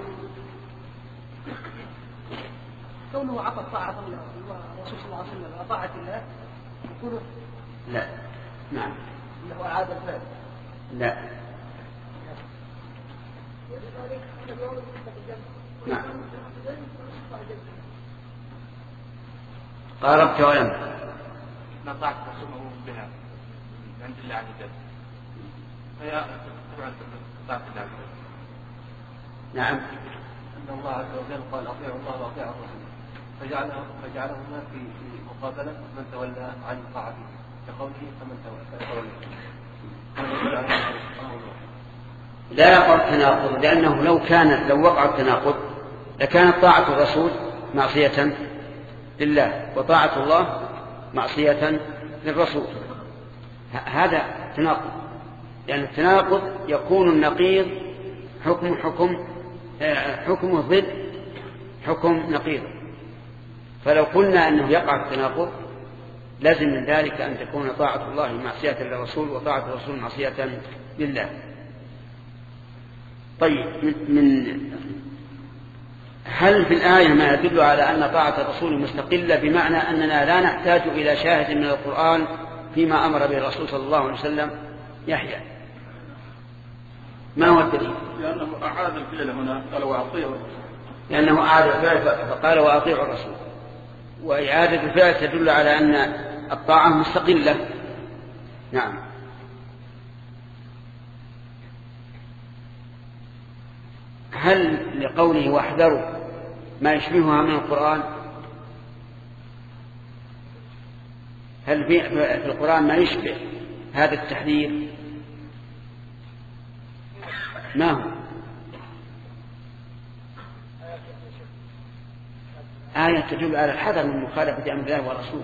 كونه عطى طاعة الله والرسول صلى الله عليه وسلم على طاعة الله يكون لا. نعم. له أعاد الفعل. لا. نعم. قاربت ولم ما طاعت رسوله بها عند الله عز وجل فهي تبع طاعة الله. نعم. أن الله عز وجل قال أطيعوا الله وأطيعوا الرسول فجعله فجعلهما في مقابلة من تولى عن طاعته كقوله فمن تولى. لا يقع التناقض لأنه لو كانت لو وقع التناقض لكانت طاعة الرسول معصية لله وطاعة الله معصية للرسول. هذا تناقض لأن يعني التناقض يكون النقيض حكم حكم حكم ضد حكم نقيض. فلو قلنا أنه يقع التناقض لازم من ذلك أن تكون طاعة الله معصية للرسول وطاعة الرسول معصية لله. طيب من هل في الآية ما يدل على أن طاعة الرسول مستقلة بمعنى أننا لا نحتاج إلى شاهد من القرآن فيما أمر به الرسول صلى الله عليه وسلم؟ يحيى ما هو الدليل؟ لأنه أعاد الفعل هنا قال وأطيعوا لأنه أعاد الفعل فقال وأطيعوا الرسول وإعادة الفعل تدل على أن الطاعة مستقلة. نعم. هل لقوله واحذروا ما يشبهها من القرآن؟ هل في القرآن ما يشبه هذا التحذير؟ ما هو؟ آية تدل على الحذر من مخالفة أمر الله ورسوله.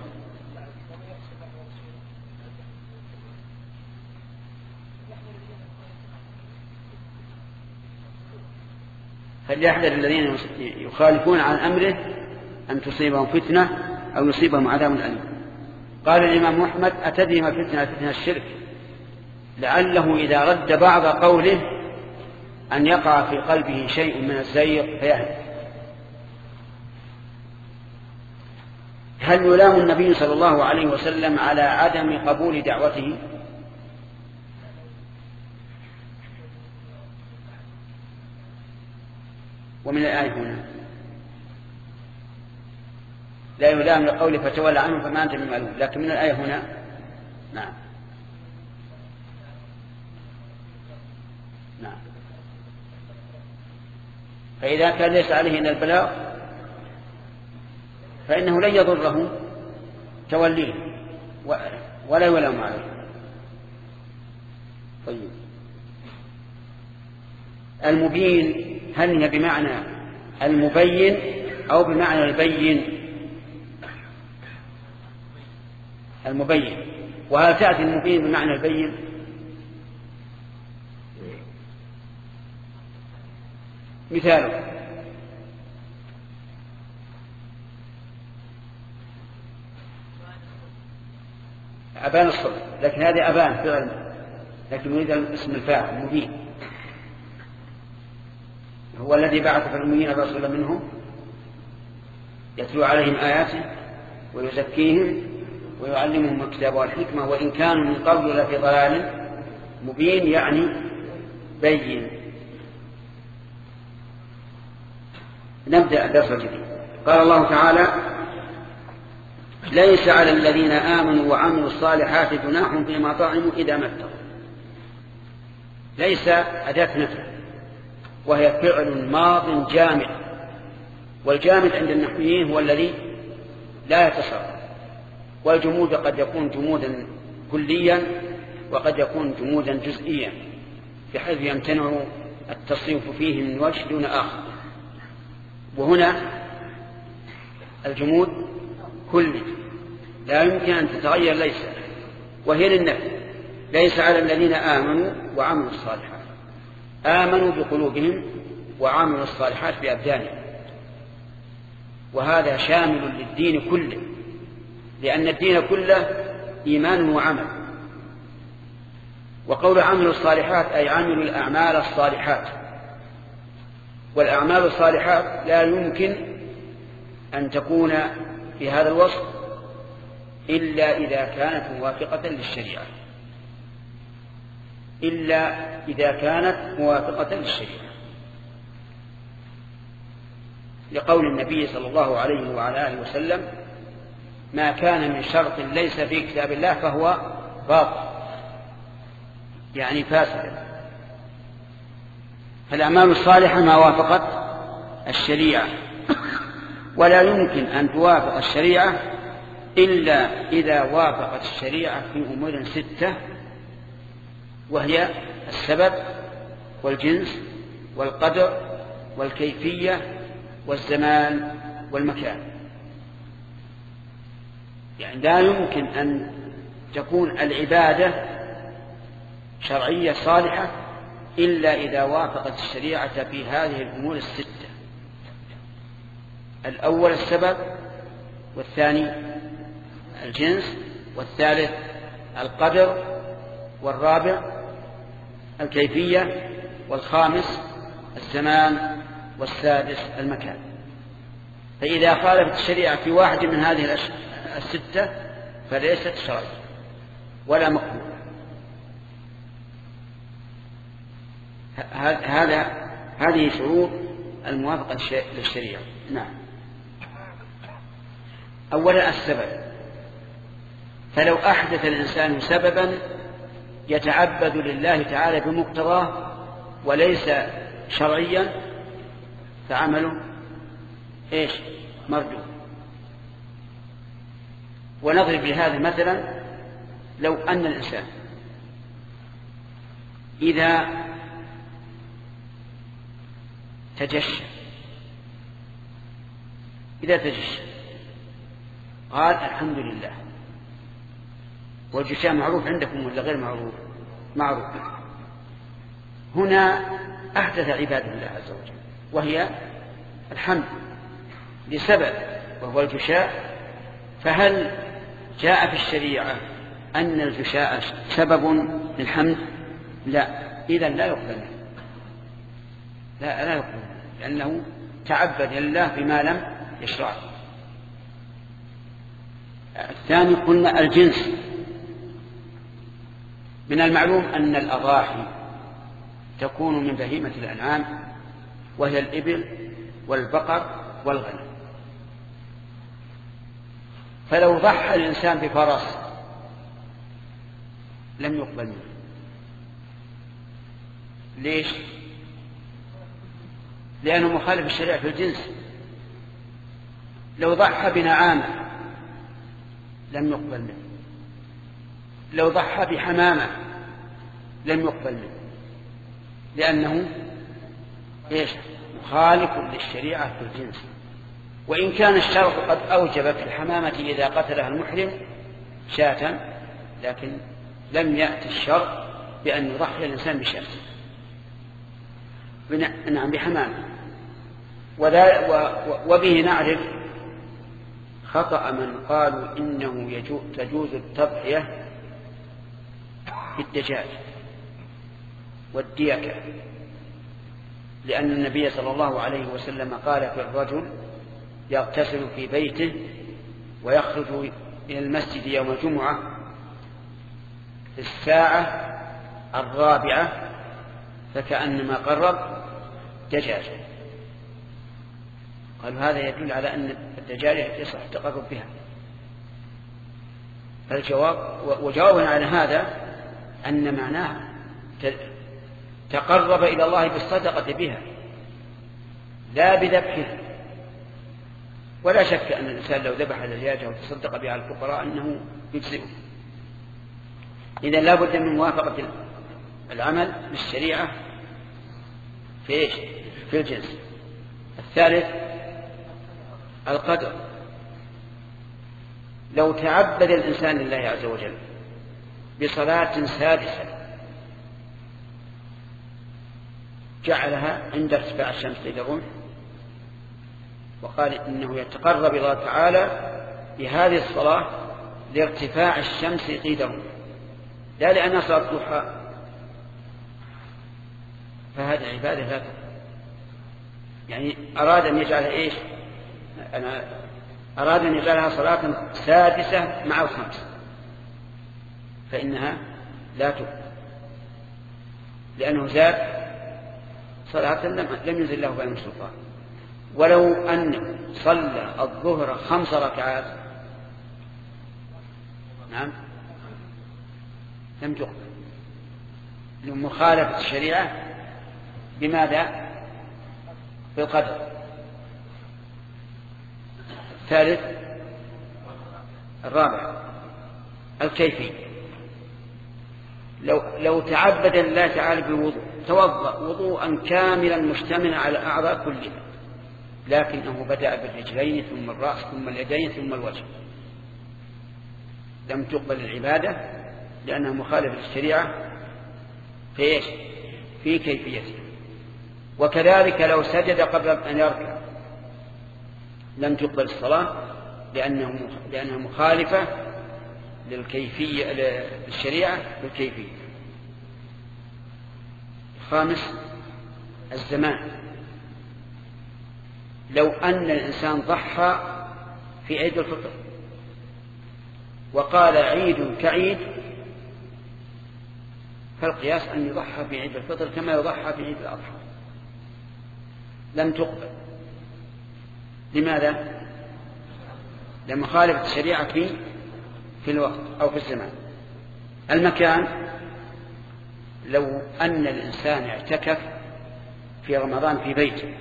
فليحذر الذين يخالفون عن أمره أن تصيبهم فتنة أو يصيبهم عذاب أليم. قال الإمام أحمد أتدري ما فتنة؟ فتنة الشرك، لعله إذا رد بعض قوله أن يقع في قلبه شيء من الزيغ فيهلك. هل يلام النبي صلى الله عليه وسلم على عدم قبول دعوته؟ ومن الآية هنا لا يلام لقوله فتولى عنه فما أنت بمعلوم، لكن من الآية هنا نعم نعم. فإذا كان ليس عليه إلا البلاغ فإنه لن يضره توليه ولا يلام عليه. طيب المبين هل هي بمعنى المبين أو بمعنى البين؟ المبين. وهل تأتي المبين بمعنى البين؟ مثاله أبان الصدق، لكن هذه أبان فعل، لكن يريد اسم الفاعل مبين. هو الذي بعث في الأميين رسولا منهم يتلو عليهم آياته ويزكيهم ويعلمهم الكتاب والحكمة وإن كانوا من قبل لفي ضلال مبين، يعني بين. نبدأ الدرس الجديد. قال الله تعالى: ليس على الذين آمنوا وعملوا الصالحات جناح فيما طعموا إذا ما اتقوا. ليس أداة نفي، وهي فعل ماض جامد، والجامد عند النحويين هو الذي لا يتصرف. والجمود قد يكون جمودا كليا وقد يكون جمودا جزئيا، بحيث يمتنع التصريف فيه من وجه دون آخر. وهنا الجمود كلي لا يمكن أن تتغير ليس، وهي للنفي. ليس على الذين آمنوا وعملوا الصالحات. آمنوا بقلوبهم وعملوا الصالحات بأبدانهم، وهذا شامل للدين كله، لأن الدين كله إيمان وعمل. وقول عملوا الصالحات أي عملوا الأعمال الصالحات، والأعمال الصالحات لا يمكن أن تكون في هذا الوصف إلا إذا كانت موافقة للشريعة، إلا إذا كانت موافقة للشريعة، لقول النبي صلى الله عليه وعلى آله وسلم: ما كان من شرط ليس في كتاب الله فهو باطل، يعني فاسد. فالأعمال الصالحة ما وافقت الشريعة، ولا يمكن أن توافق الشريعة إلا إذا وافقت الشريعة في أمور ستة، وهي السبب والجنس والقدر والكيفية والزمان والمكان. يعني لا يمكن أن تكون العبادة شرعية صالحة إلا إذا وافقت الشريعة في هذه الأمور الستة: الأول السبب، والثاني الجنس، والثالث القدر، والرابع الكيفية، والخامس الزمان، والسادس المكان. فإذا خالفت الشريعة في واحد من هذه الستة فليست شرعية ولا مقبولة. هذا هذه شروط الموافقة للشريعة. نعم. أولا السبب، فلو أحدث الإنسان سببا يتعبد لله تعالى بمقتضاه وليس شرعيا فعمله إيش؟ مردود. ونضرب لهذا مثلا: لو أن الإنسان إذا تجشى إذا تجشى قال الحمد لله، والجشاء معروف عندكم ولا غير معروف؟ معروف. هنا أحدث عبادة الله عز وجل، وهي الحمد لسبب وهو الجشاء. فهل جاء في الشريعة أن الجشاء سبب للحمد؟ لا، إذن لا يقبل، لا لا يقبل، لأنه تعبد لله بما لم يشرع. الثاني قلنا الجنس. من المعلوم أن الأضاحي تكون من بهيمة الأنعام، وهي الإبل والبقر والغنم. فلو ضحى الإنسان بفرس لم يقبل منه. ليش؟ لأنه مخالف الشريعة في الجنس. لو ضحى بنعامة لم يقبل منه. لو ضحى بحمامة لم يقبل منه، لأنه إيش؟ مخالف للشريعة في الجنس. وإن كان الشرع قد أوجب في الحمامة إذا قتلها المحرم شاة، لكن لم يأتي الشرع بأن يضحي الإنسان بشاة، نعم بحمامة. وبه نعرف خطأ من قالوا إنه تجوز التضحية بالدجاج والديكة، لأن النبي صلى الله عليه وسلم قال في الرجل يغتسل في بيته ويخرج إلى المسجد يوم الجمعة في الساعة الرابعة فكأنما قرب دجاجة. قالوا هذا يدل على أن الدجاجة يصح التقرب بها. فالجواب وجوابنا على هذا أن معناه تقرب إلى الله بالصدقة بها لا بذبحها. ولا شك أن الإنسان لو ذبح دجاجة وتصدق بها على الفقراء أنه يجزئه. إذا لا بد من موافقة العمل بالشريعة في إيش؟ في الجنس. الثالث القدر. لو تعبد الإنسان لله عز وجل بصلاة سادسة جعلها عند ارتفاع الشمس قيد الرمح وقال إنه يتقرب إلى الله تعالى بهذه الصلاة لارتفاع الشمس قيد الرمح لا لأنها صلاة ضحى، فهذه عبادة لا تقبل. يعني أراد أن يجعلها إيش؟ أنا أراد أن يجعلها صلاة سادسة مع الخمس فإنها لا تقبل لأنه زاد صلاة لم ينزل له بها من سلطان. ولو أنه صلى الظهر خمس ركعات نعم لم تقبل لمخالفة الشريعة بماذا؟ بالقدر. الثالث الرابع الكيفية. لو لو تعبد الله تعالى بوضوء توضأ وضوءا كاملا مشتملا على الأعضاء كلها لكنه بدأ بالرجلين ثم الرأس ثم اليدين ثم الوجه لم تقبل العبادة لأنها مخالفة للشريعة في إيش؟ في كيفيته. وكذلك لو سجد قبل أن يركع لم تقبل الصلاة لأنه لأنها مخالفة للكيفية للشريعة بالكيفية. الخامس الزمان. لو أن الإنسان ضحى في عيد الفطر وقال عيد كعيد فالقياس أن يضحى في عيد الفطر كما يضحى في عيد الأضحى لم تقبل. لماذا؟ لمخالفة الشريعة في في الوقت أو في الزمان. المكان. لو أن الإنسان اعتكف في رمضان في بيته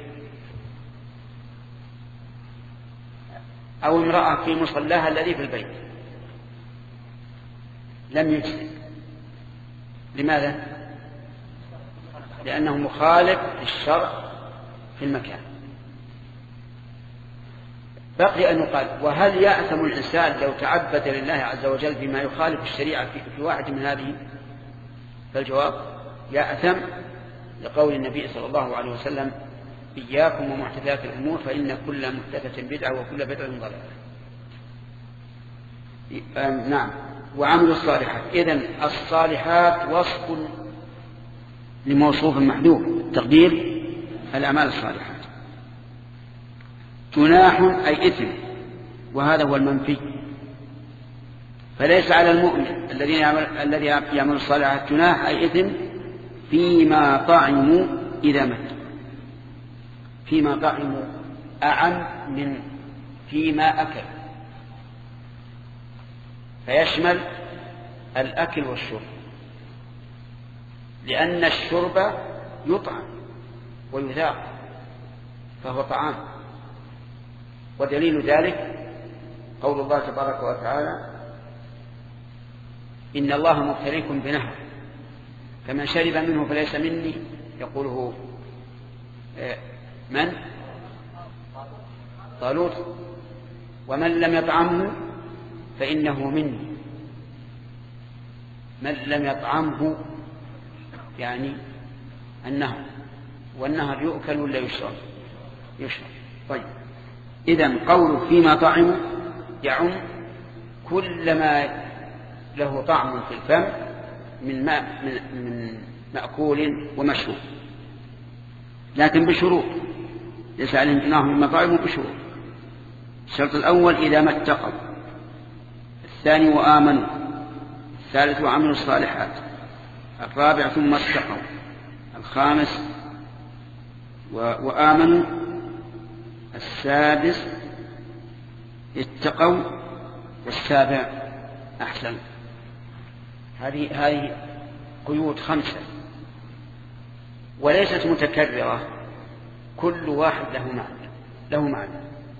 أو امرأة في مصلاها الذي في البيت لم يجزئ. لماذا؟ لأنه مخالف للشرع في المكان. بقي أن يقال وهل يأثم الإنسان لو تعبد لله عز وجل بما يخالف الشريعة في واحد من هذه؟ فالجواب يأثم لقول النبي صلى الله عليه وسلم إياكم ومحدثات الأمور فإن كل محدثة بدعة وكل بدعة ضلالة. نعم. وعمل الصالحات. إذن الصالحات وصف لموصوف محذوف تقدير الأعمال الصالحات. جناح أي إثم وهذا هو المنفي. فليس على المؤمن الذين يعمل الذي يعمل الصالحات جناح أي إثم فيما طعموا إذا مات. فيما طعموا أعم من فيما أكل فيشمل الأكل والشرب لأن الشرب يطعم ويذاق فهو طعام. ودليل ذلك قول الله تبارك وتعالى إن الله مبتليكم بنهر فمن شرب منه فليس مني يقوله من؟ طالوت ومن لم يطعمه فإنه مني. من لم يطعمه يعني النهر والنهر يؤكل ولا يشرب؟ يشرب. طيب إذن قوله فيما طعموا يعم كل ما له طعم في الفم من, ما من, من مأكول ومشروب، لكن بشروط، ليس عليهم جناح مما طعموا بشروط. الشرط الأول إذا ما اتقوا، الثاني وآمنوا، الثالث وعملوا الصالحات، الرابع ثم اتقوا، الخامس وآمنوا، السادس اتقوا، والسابع أحسن. هذه هذه قيود خمسة وليست متكررة، كل واحد له معنى له معنى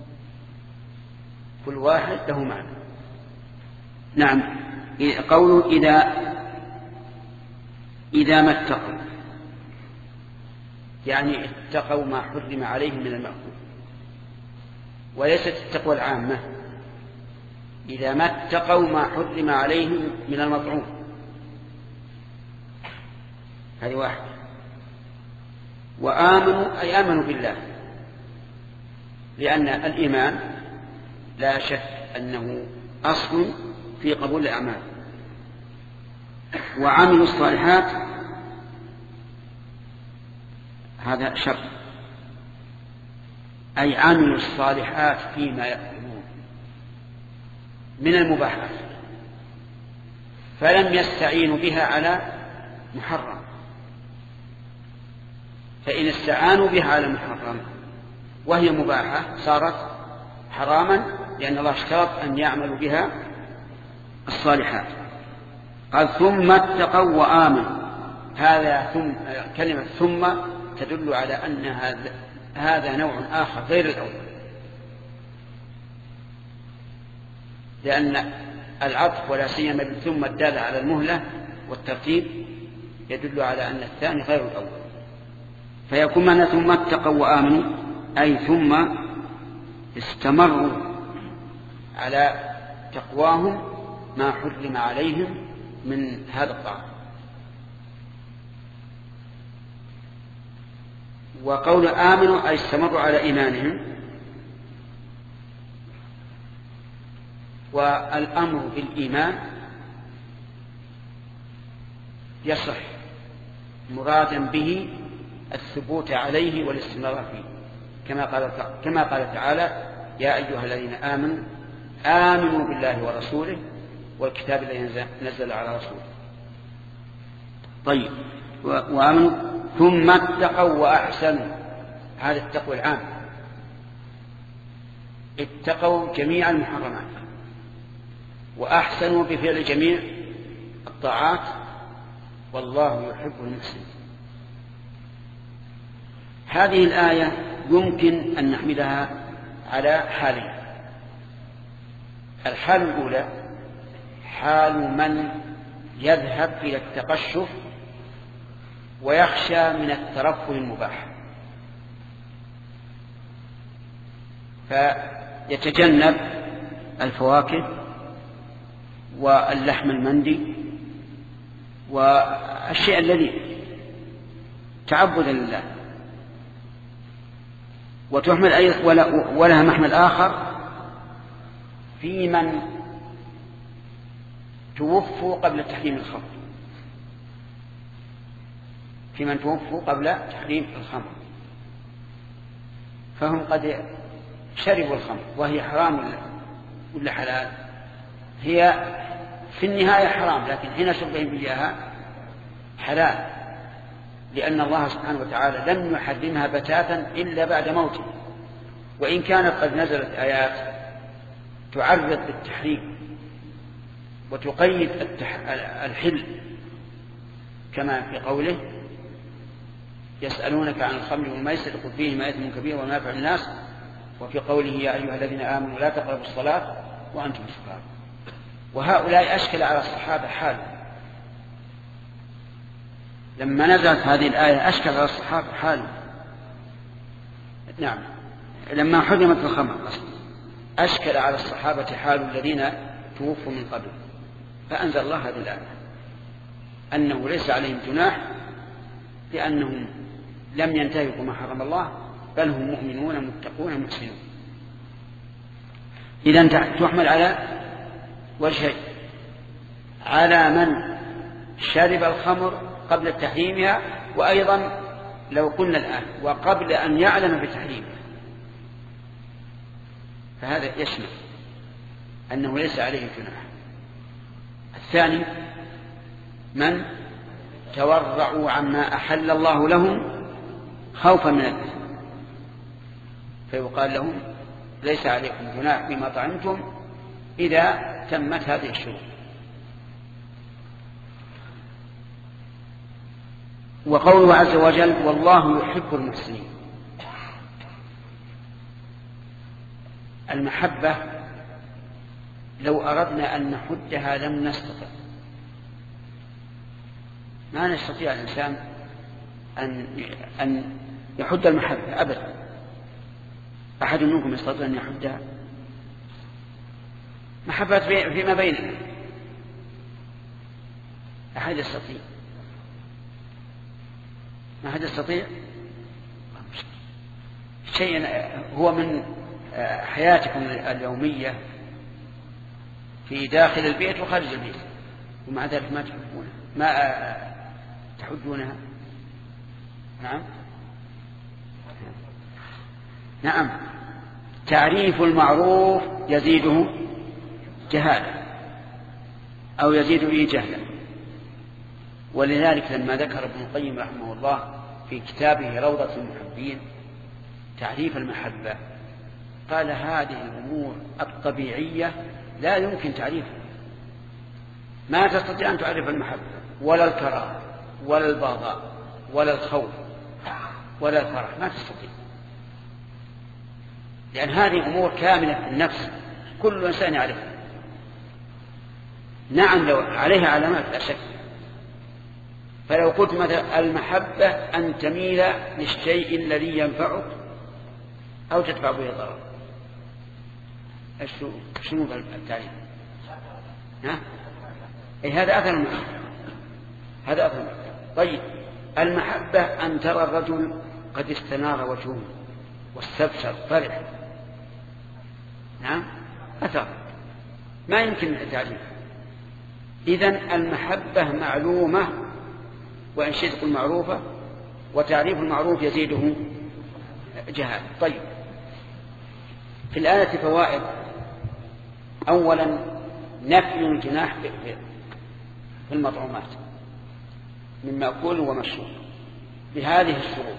كل واحد له معنى. نعم، قوله إذا إذا ما اتقوا، يعني اتقوا ما حرم عليهم من المأكول، وليست التقوى العامة. إذا ما اتقوا ما حرم عليهم من المطعوم، هذه واحد. وآمنوا أي آمنوا بالله، لأن الإيمان لا شك أنه أصل في قبول الأعمال. وعملوا الصالحات، هذا شرط، أي عملوا الصالحات فيما يأكلون من المباحات، فلم يستعينوا بها على محرم، فإن استعانوا بها على محرم وهي مباحة صارت حراما، لأن الله اشترط أن يعملوا بها الصالحات. قال ثم اتقوا وآمنوا، هذا ثم كلمة ثم تدل على أن هذا هذا نوع آخر غير الأول، لأن العطف ولا سيما ثم الدالة على المهلة والترتيب يدل على أن الثاني غير الأول. فيكون معنى ثم اتقوا وآمنوا أي ثم استمروا على تقواهم ما حرم عليهم من هذا الطعام. وقول آمنوا أي استمروا على إيمانهم. والأمر بالإيمان يصح مرادا به الثبوت عليه والاستمرار فيه، كما قال كما قال تعالى يا أيها الذين آمنوا آمنوا بالله ورسوله والكتاب الذي نزل على رسوله. طيب، وآمنوا ثم اتقوا وأحسنوا، هذا التقوى العام، اتقوا جميع المحرمات وأحسنوا بفعل جميع الطاعات، والله يحب المحسنين. هذه الآية يمكن أن نحملها على حالين. الحال الأولى حال من يذهب إلى التقشف ويخشى من الترفه المباح، فيتجنب الفواكه واللحم المندي والشيء الذي تعبدا لله. وتحمل أيضا ولها محمل آخر في من توفوا قبل تحريم الخمر، في من توفوا قبل تحريم الخمر، فهم قد شربوا الخمر وهي حرام ولا حلال؟ هي في النهاية حرام، لكن حين شربهم بيها حلال، لأن الله سبحانه وتعالى لم يحرمها بتاتا إلا بعد موته، وإن كانت قد نزلت آيات تعرض بالتحريم وتقيد الحل، كما في قوله يسألونك عن الخمر والميسر قل فيهما إثم كبير ومنافع للناس، وفي قوله يا أيها الذين آمنوا لا تقربوا الصلاة وأنتم سكارى. وهؤلاء أشكل على الصحابة حال، لما نزلت هذه الآية أشكل على الصحابة حال. نعم، لما حرمت الخمر أشكل على الصحابة حال الذين توفوا من قبل، فأنزل الله هذه الآية أنه ليس عليهم جناح لأنهم لم ينتهكوا ما حرم الله، بل هم مؤمنون متقون محسنون. إذن تحمل على وجهين: على من شرب الخمر قبل تحريمها، وأيضا لو قلنا الآن وقبل أن يعلم بتحريمها، فهذا يشمل أنه ليس عليه جناح. الثاني من تورعوا عما أحل الله لهم خوفا من الإثم، فيقال لهم ليس عليكم جناح فيما طعمتم إذا تمت هذه الشروط. وقوله عز وجل والله يحب المحسنين، المحبة لو أردنا أن نحدها لم نستطع، ما نستطيع الإنسان أن أن يحد المحبة أبدا. أحد منكم يستطيع أن يحدها؟ محبة فيما بيننا أحد يستطيع؟ ما أحد يستطيع. شيء هو من حياتكم اليومية في داخل البيت وخارج البيت، ومع ذلك ما تحبونها، ما تحدونها. نعم نعم تعريف المعروف يزيده جهالة أو يزيد به جهلا. ولذلك لما ذكر ابن القيم رحمه الله في كتابه روضة المحبين تعريف المحبة قال هذه الأمور الطبيعية لا يمكن تعريفها، ما تستطيع أن تعرف المحبة ولا الكراهة ولا البغضاء ولا الخوف ولا الفرح، ما تستطيع، لأن هذه أمور كاملة في النفس كل إنسان يعرفها. نعم لو عليها علامات لا شك، فلو قلت مثلا المحبة أن تميل للشيء الذي ينفعك أو تدفع به ضرر، شنو التعريف؟ ها؟ إيه هذا أثر المحبة، هذا أثر المحبة. طيب المحبة أن ترى الرجل قد استنار وجهه واستبشر فرح، نعم أثر ما يمكن التعريف. إذن المحبة معلومة وإن شئت تقول معروفة، وتعريف المعروف يزيده جهال. طيب في الآية فوائد. أولا نفي الجناح في المطعومات من مأكول ومشروب بهذه الشروط.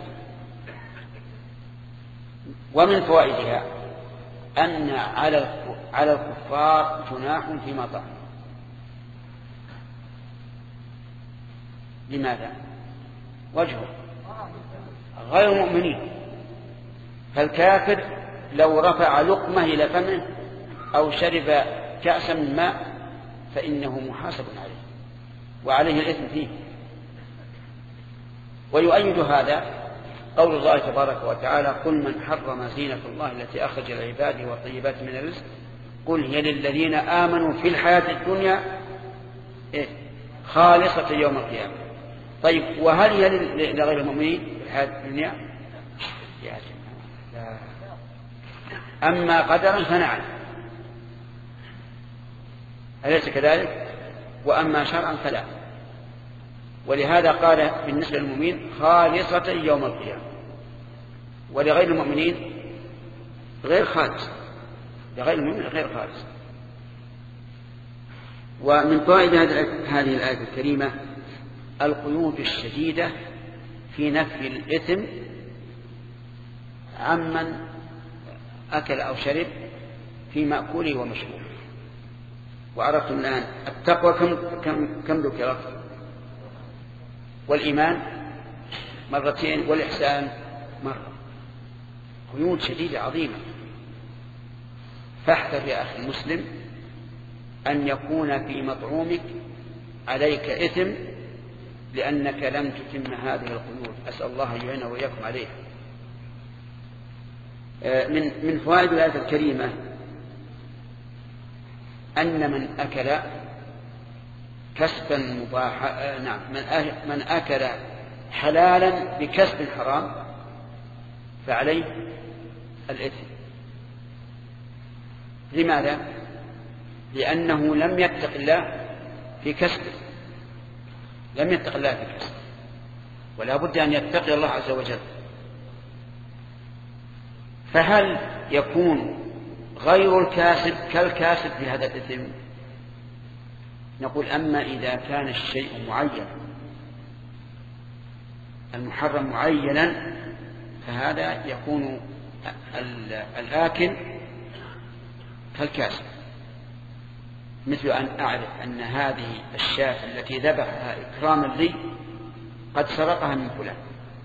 ومن فوائدها أن على الكفار جناح فيما طعم. لماذا؟ وجهه غير مؤمنين، فالكافر لو رفع لقمة إلى فمه أو شرب كأسا من ماء فإنه محاسب عليه وعليه الإثم فيه. ويؤيد هذا قول الله تبارك وتعالى قل من حرم زينة الله التي أخرج لعباده والطيبات من الرزق قل هي للذين آمنوا في الحياة الدنيا إيه؟ خالصة يوم القيامة. طيب وهل هي لغير المؤمنين في الحياة الدنيا؟ يا جماعة لا. أما قدرا فنعم، أليس كذلك؟ وأما شرعا فلا. ولهذا قال بالنسبة للمؤمنين خالصة يوم القيامة، ولغير المؤمنين غير خالص، لغير المؤمنين غير خالص. ومن فوائد هذه الآية الكريمة القيود الشديدة في نفي الإثم عمن أكل أو شرب في مأكوله ومشروبه. وعرفتم الآن التقوى كم كم كم ذكرت، والإيمان مرتين، والإحسان مرة. قيود شديدة عظيمة. فاحذر يا أخي المسلم أن يكون في مطعومك عليك إثم لأنك لم تتم هذه القيود. أسأل الله أن يعيننا وإياكم عليها. من من فوائد الآية الكريمة أن من أكل كسبا مباحا، نعم من من أكل حلالا بكسب حرام فعليه الإثم. لماذا؟ لأنه لم يتق الله في كسبه، لم يتق الله في الكسب، ولا بد أن يتقي الله عز وجل. فهل يكون غير الكاسب كالكاسب في هذا الإثم؟ نقول أما إذا كان الشيء معين المحرم معينا فهذا يكون الآكل كالكاسب، مثل أن أعرف أن هذه الشاة التي ذبحها إكراما لي قد سرقها من فلان،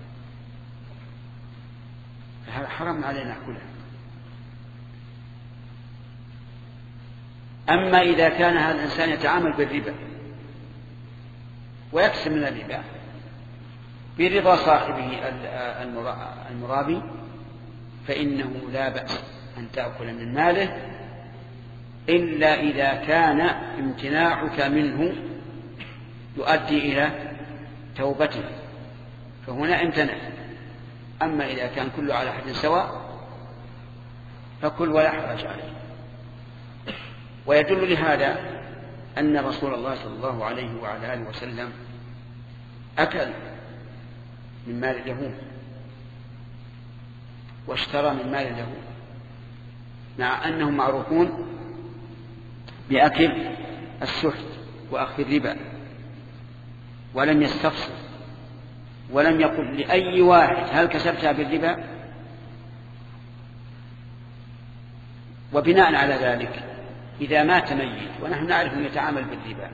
فهذا حرام علينا نأكلها. أما إذا كان هذا الإنسان يتعامل بالربا ويكسب من الربا برضا صاحبه المرابي فإنه لا بأس أن تأكل من ماله، إلا إذا كان امتناعك منه يؤدي إلى توبته فهنا امتنع. أما إذا كان كله على حد سواء فكل ولا حرج عليه. ويدل لهذا أن رسول الله صلى الله عليه وعلى آله وسلم أكل من مال اليهود واشترى من مال اليهود، مع أنهم معروفون بأكل السحت وأخذ الربا، ولم يستفصل ولم يقل لأي واحد هل كسبتها بالربا. وبناء على ذلك إذا مات ميت ونحن نعرف أن يتعامل بالربا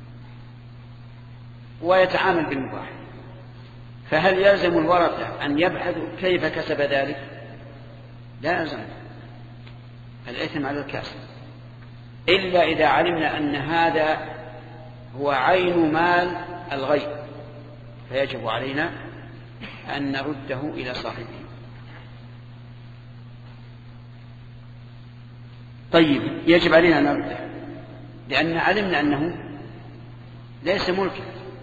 ويتعامل بالمباح، فهل يلزم الورثة أن يبحثوا كيف كسب ذلك؟ لا يلزم، الإثم على الكاسب، إلا إذا علمنا أن هذا هو عين مال الغير فيجب علينا أن نرده إلى صاحبه. طيب، يجب علينا أن نرده لأن علمنا أنه ليس ملكا.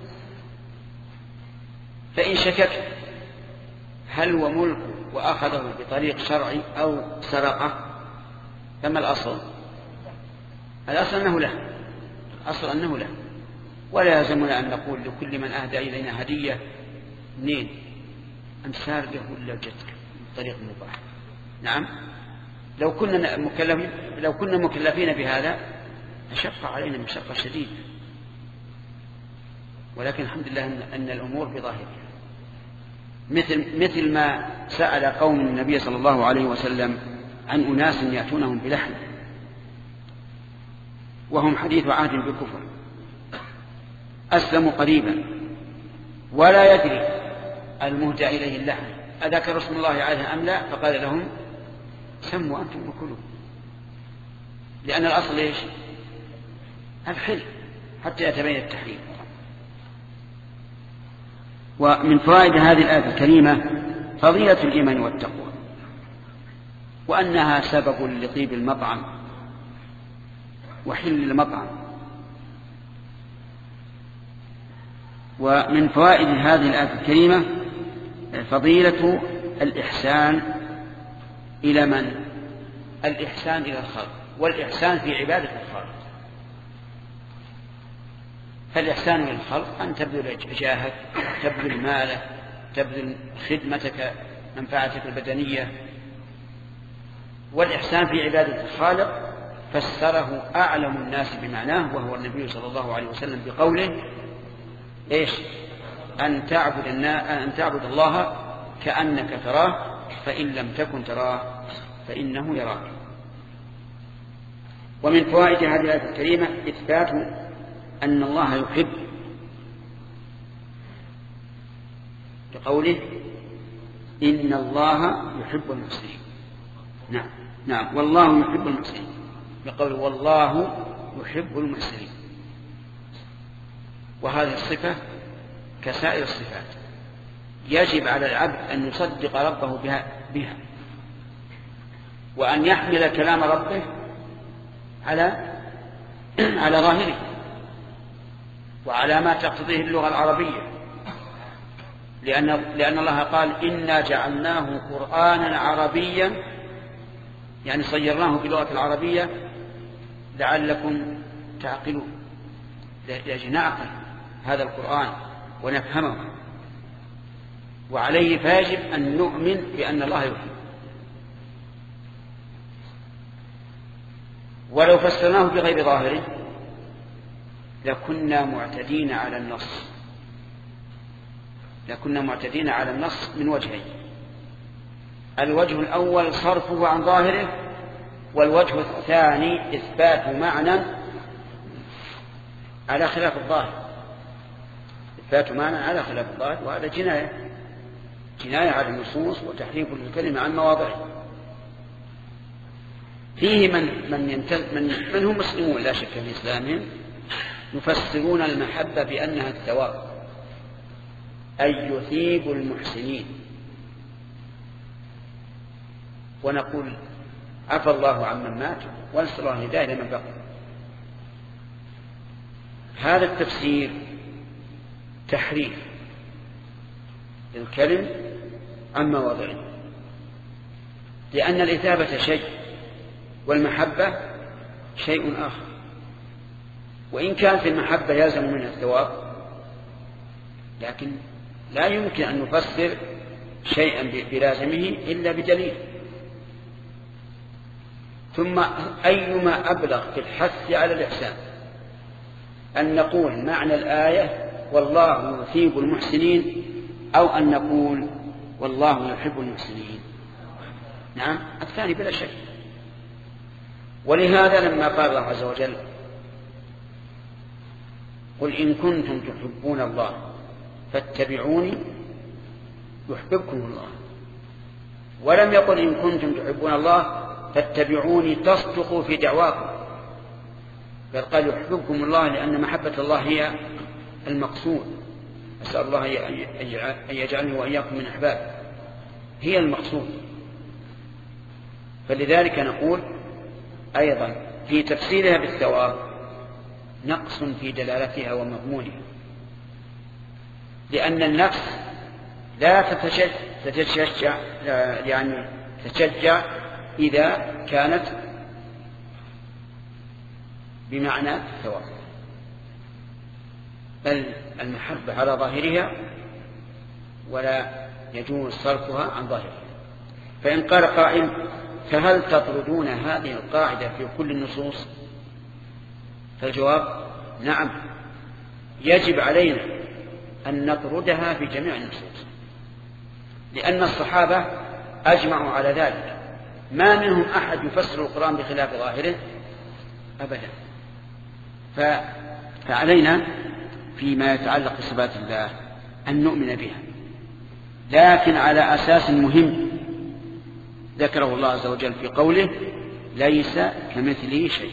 فإن شككت هل هو ملك وأخذه بطريق شرعي أو سرقه فما الأصل؟ الأصل أنه له، الأصل أنه له، ولا يلزمنا أن نقول لكل من أهدى إلينا هدية منين أمسار له ولا جدك بطريق مباح. نعم، لو كنا مكلفين لو كنا مكلفين بهذا أشق علينا مشقة شديدة، ولكن الحمد لله أن الأمور بظاهرها، مثل مثل ما سأل قوم النبي صلى الله عليه وسلم عن أناس يأتونهم بلحم وهم حديث عهد بالكفر، أسلموا قريبا ولا يدري المهدى إليه اللحم أذكر اسم الله عليه أم لا، فقال لهم سموا أنتم وكلوا، لأن الأصل إيش؟ الحل حتى يتبين التحريم. ومن فوائد هذه الآية الكريمة فضيلة الإيمان والتقوى، وأنها سبب لطيب المطعم وحل المطعم. ومن فوائد هذه الآية الكريمة فضيلة الإحسان إلى من؟ الإحسان إلى الخلق، والإحسان في عبادة الخالق. فالإحسان إلى الخلق أن تبذل جاهك، تبذل مالك، تبذل خدمتك، منفعتك البدنية. والإحسان في عبادة الخالق فسره أعلم الناس بمعناه وهو النبي صلى الله عليه وسلم بقوله إيش؟ أن تعبد أن تعبد الله كأنك تراه فإن لم تكن تراه فإنه يراك. ومن فوائد هذه الآية الكريمة إثبات أن الله يحب، بقوله إن الله يحب المحسنين. نعم نعم والله يحب المحسنين، بقوله والله يحب المحسنين. وهذه الصفة كسائر الصفات يجب على العبد أن يصدق ربه بها, بها وأن يحمل كلام ربه على على ظاهره وعلى ما تقتضيه اللغة العربية، لأن, لأن الله قال إنا جعلناه قرآنا عربيا، يعني صيرناه باللغة العربية لعلكم تعقلون، لأجل نعقل هذا القرآن ونفهمه، وعليه فيجب أن نؤمن بأن الله يحب. ولو فسرناه بغير ظاهره لكنا معتدين على النص لكنا معتدين على النص من وجهين: الوجه الأول صرفه عن ظاهره، والوجه الثاني إثبات معنى على خلاف الظاهر إثبات معنى على خلاف الظاهر وهذا جناية جناية على النصوص وتحريف الكلمة عن مواضعه. فيه من من, ينتز من من هم مسلمون لا شك في إسلامهم يفسرون المحبة بأنها الثواب، أي يثيب المحسنين، ونقول عفى الله عمن مات ونسأل الله الهداية لمن بقي. هذا التفسير تحريف الكلم عن مواضعه، لأن الإثابة شيء والمحبة شيء آخر، وإن كان في المحبة يلزم منها الثواب لكن لا يمكن أن نفسر شيئا بلازمه إلا بدليل. ثم أيما أبلغ في الحث على الإحسان أن نقول معنى الآية والله يثيب المحسنين أو أن نقول والله يحب المحسنين؟ نعم الثاني بلا شك. ولهذا لما قال الله عز وجل قل إن كنتم تحبون الله فاتبعوني يحببكم الله، ولم يقل إن كنتم تحبون الله فاتبعوني تصدقوا في دعواكم، بل قال يحببكم الله لأن محبة الله هي المقصود. أسأل الله أن يجعلني وإياكم من أحبابه، هي المقصود. فلذلك نقول أيضا في تفسيرها بالثواب نقص في دلالتها ومضمونها، لأن النفس لا تتشجع يعني تتشجع إذا كانت بمعنى الثواب، بل المحبة على ظاهرها ولا يجوز صرفها عن ظاهرها. فإن قال قائل فهل تطردون هذه القاعدة في كل النصوص؟ فالجواب نعم، يجب علينا أن نطردها في جميع النصوص، لأن الصحابة أجمعوا على ذلك، ما منهم أحد يفسر القرآن بخلاف ظاهره أبدا. فعلينا فيما يتعلق بصفات الله أن نؤمن بها، لكن على أساس مهم ذكره الله عز وجل في قوله ليس كمثله شيء.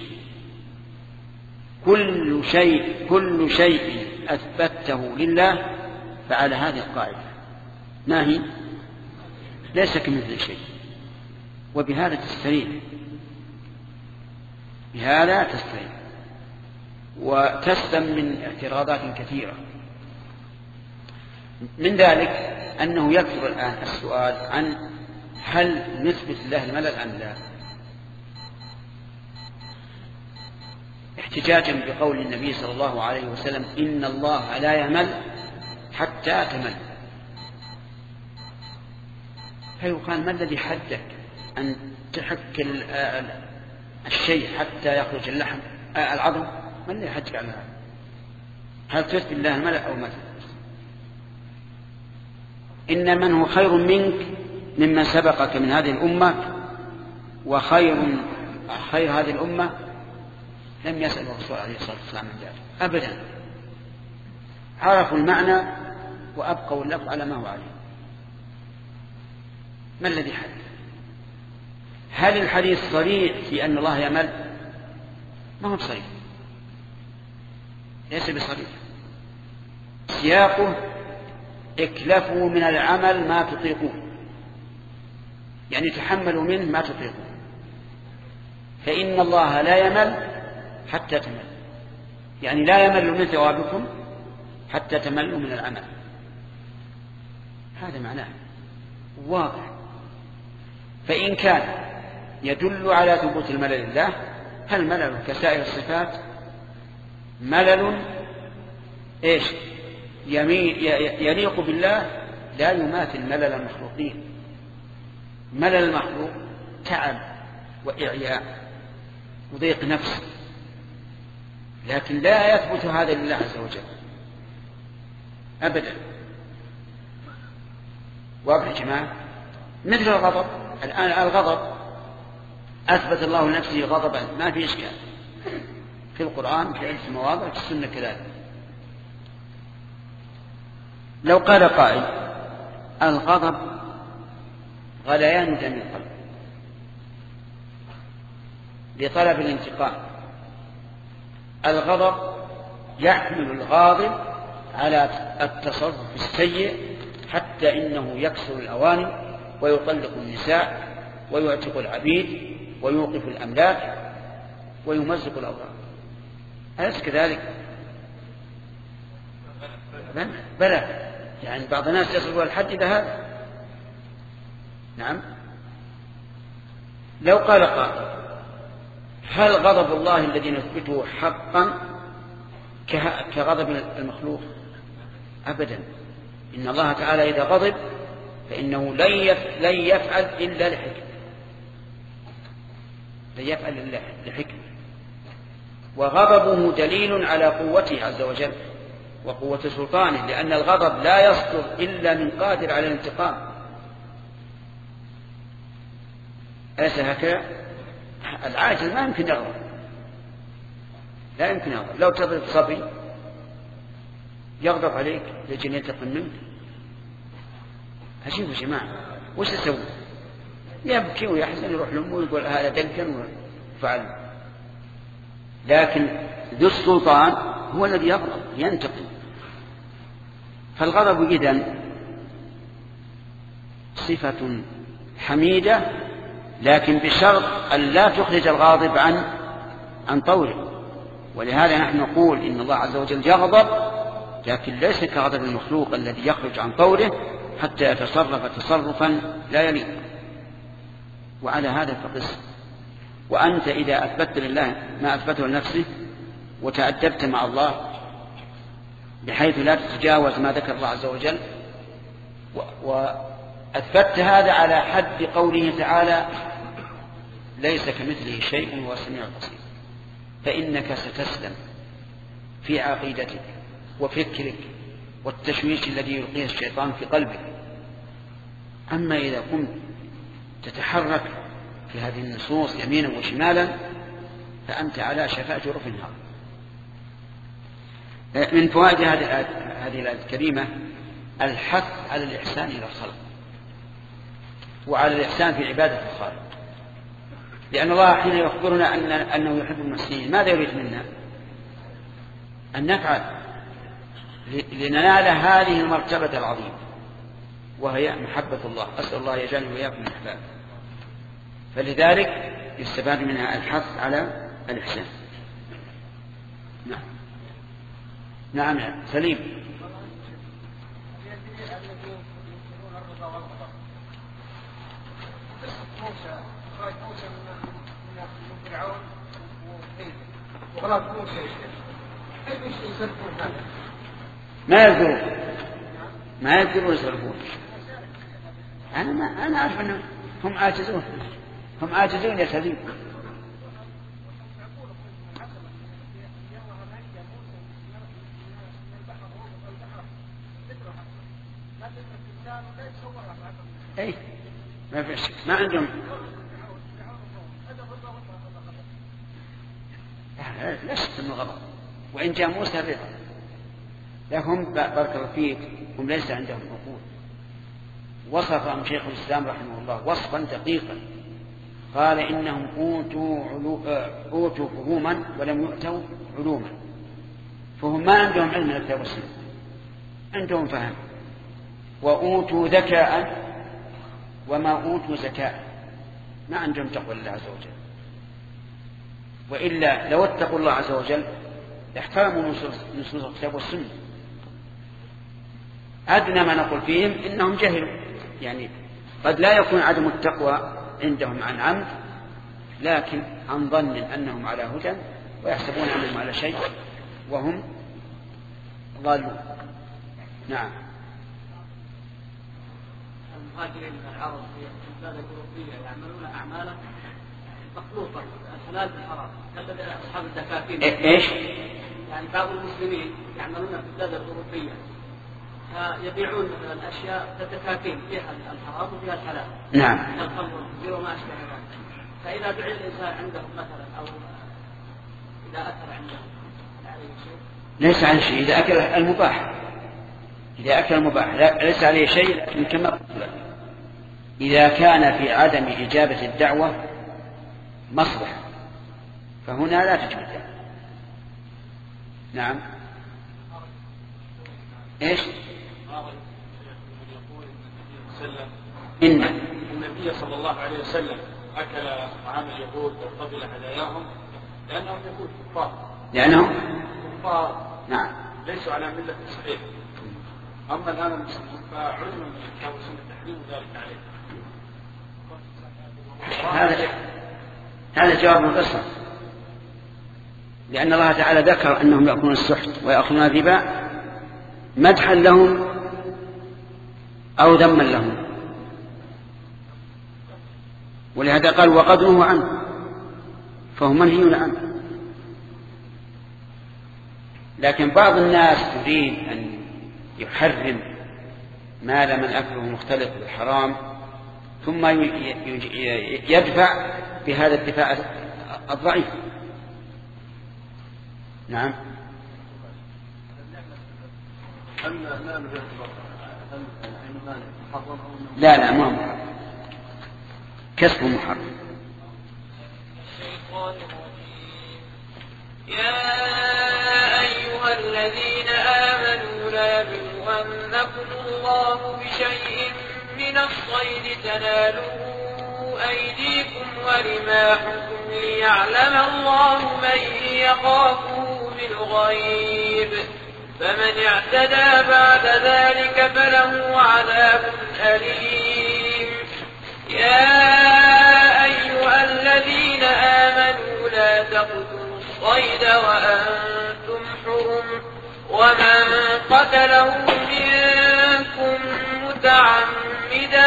كل شيء كل شيء أثبته لله فعلى هذه القاعدة ما هي؟ ليس كمثله شيء، وبهذا تستريح بهذا تستريح وتسلم من اعتراضات كثيرة. من ذلك أنه يكثر الآن السؤال عن هل نثبت الله الملل أم لا، احتجاجا بقول النبي صلى الله عليه وسلم إن الله لا يمل حتى تمل. فيقال ما الذي حدك أن تحك الشيء حتى يخرج اللحم العظم؟ ما الذي حدك على هذا؟ هل تثبت الله الملل أو ما تثبت؟ إن من هو خير منك ممن سبقك من هذه الأمة، وخير خير هذه الأمة لم يسأل الرسول عليه الصلاة والسلام عن ذلك أبدا، عرفوا المعنى وأبقوا اللفظ على ما هو عليه. ما الذي حدث؟ هل الحديث صريح في أن الله يمل؟ ما هو صريح، ليس بصريح. سياقه اكلفوا من العمل ما تطيقون، يعني تحملوا منه ما تطيقون، فإن الله لا يمل حتى تمل، يعني لا يمل من ثوابكم حتى تملوا من العمل. هذا معناه واضح. فإن كان يدل على ثبوت الملل لله، هل ملل كسائر الصفات؟ ملل إيش يليق بالله لا يماثل ملل المخلوقين. ملل المخلوق تعب وإعياء وضيق نفس، لكن لا يثبت هذا لله عز وجل أبدا. واضح يا جماعة؟ مثل الغضب. الآن الغضب أثبت الله لنفسه غضبا ما في إشكال في القرآن في عدة مواضع في السنة كذلك. لو قال قائل الغضب غليان دم القلب لطلب الانتقام، الغضب يحمل الغاضب على التصرف السيء حتى إنه يكسر الأواني ويطلق النساء ويعتق العبيد ويوقف الأملاك ويمزق الأوراق. أليس كذلك؟ بلى، يعني بعض الناس يصل الحد إلى هذا. نعم. لو قال قائل هل غضب الله الذي نثبته حقا كغضب المخلوق؟ أبدا. إن الله تعالى إذا غضب فإنه لن يفعل إلا لحكمة، لن يفعل إلا لحكمة، وغضبه دليل على قوته عز وجل وقوة سلطانه، لأن الغضب لا يصدر إلا من قادر على الانتقام. أليس هكذا؟ العاجز ما يمكن يغضب، لا يمكن يغضب. لو تضرب صبي يغضب عليك لجل ينتقم منك؟ عجيب يا جماعة، وش يسوي؟ يبكي ويحزن يروح لأمه ويقول هذا دنكن وفعل. لكن ذو السلطان هو الذي يغضب ينتقم. فالغضب إذن صفة حميدة، لكن بشرط أن لا تخرج الغاضب عن عن طوره. ولهذا نحن نقول إن الله عز وجل يغضب، لكن ليس كغضب المخلوق الذي يخرج عن طوره حتى يتصرف تصرفا لا يليق. وعلى هذا فقس. وأنت إذا أثبت لله ما أثبته لنفسه وتأدبت مع الله بحيث لا تتجاوز ما ذكر الله عز وجل، وأثبت هذا على حد قوله تعالى ليس كمثله شيء وهو السميع البصير، فإنك ستسلم في عقيدتك وفكرك والتشويش الذي يلقيه الشيطان في قلبك. أما إذا قمت تتحرك في هذه النصوص يمينا وشمالا فأنت على شفاء جرف النار. من فوائد هذه الآية الكريمة الحث على الإحسان إلى الخلق وعلى الإحسان في عبادة الخالق، لأن الله حين يخبرنا أن أنه يحب المحسنين ماذا يريد منا؟ أن نفعل لننال هذه المرتبة العظيمة وهي محبة الله. أسأل الله يجعلني وإياكم من أحبابه. فلذلك يستفاد منها الحث على الإحسان. نعم نعم يا سليم. ما يزورون ما يزورون يصرفون. أنا ما أنا أعرف أنهم هم عاجزون هم عاجزون يا سليم. أي ما في شيء ما عندهم لا شك من الغضب، وإن جاء موسى الرضا لهم بارك الله فيك هم ليس عندهم عقول. وصفهم شيخ الإسلام رحمه الله وصفا دقيقا، قال إنهم أوتوا, علو... أوتوا فهوما ولم يؤتوا علوما. فهم ما عندهم علم من الكتاب والسنة، عندهم فهم. وأوتوا ذكاء وما أوتوا زكاء، ما عندهم تقوى الله عز وجل. وإلا لو اتقوا الله عز وجل احترموا نصوص الكتاب والسنة. أدنى ما نقول فيهم إنهم جهلوا، يعني قد لا يكون عدم التقوى عندهم عن عمد، لكن عن ظن أنهم على هدى ويحسبون أنهم على شيء وهم ضالون. نعم. المهاجرين من العرب في البلاد الأوروبية يعملون أعمالا مخلوطة الحلال بالحرام كالذي أصحاب الدكاكين. إيش؟ يعني بعض المسلمين يعملون في البلاد الأوروبية فيبيعون الأشياء كالدكاكين فيها الحرام وفيها الحلال. نعم. الخمر والخنزير وما أشبه ذلك. فإذا دعي الإنسان عندهم مثلا أو إذا أكل عندهم عليه شيء؟ ليس عليه شيء إذا أكل المباح. إذا أكل المباح ليس عليه شيء، لكن كما إذا كان في عدم إجابة الدعوة مصلحة فهنا لا تجب الدعوة. نعم. إيش؟ إن النبي صلى الله عليه وسلم أكل طعام اليهود وقبل هداياهم لأنهم يهود كفار. لأنهم كفار. نعم. ليسوا على ملة صحيحة. أما الآن المسلمون فعلم من الكتاب والسنة تحريم ذلك عليه. هذا هذا جواب القصة، لأن الله تعالى ذكر أنهم يأكلون السحت ويأخذون الربا مدحا لهم أو ذما لهم، ولهذا قال وقد نهوا عنه فهم منهيون عنه. لكن بعض الناس يريد أن يحرم ما لم أكله مختلط بالحرام ثم يدفع بهذا الدفاع الضعيف. نعم. لا لا ما محرم، كسب محرم. يا أيها الذين آمنوا لا يبلونكم الله بشيء من الصيد تناله أيديكم ورماحكم ليعلم الله من يخافه بالغيب، فمن اعتدى بعد ذلك فله عذاب أليم. يا أيها الذين آمنوا لا تقتلوا الصيد وأنتم حرم، ومن قتله منكم متعمدا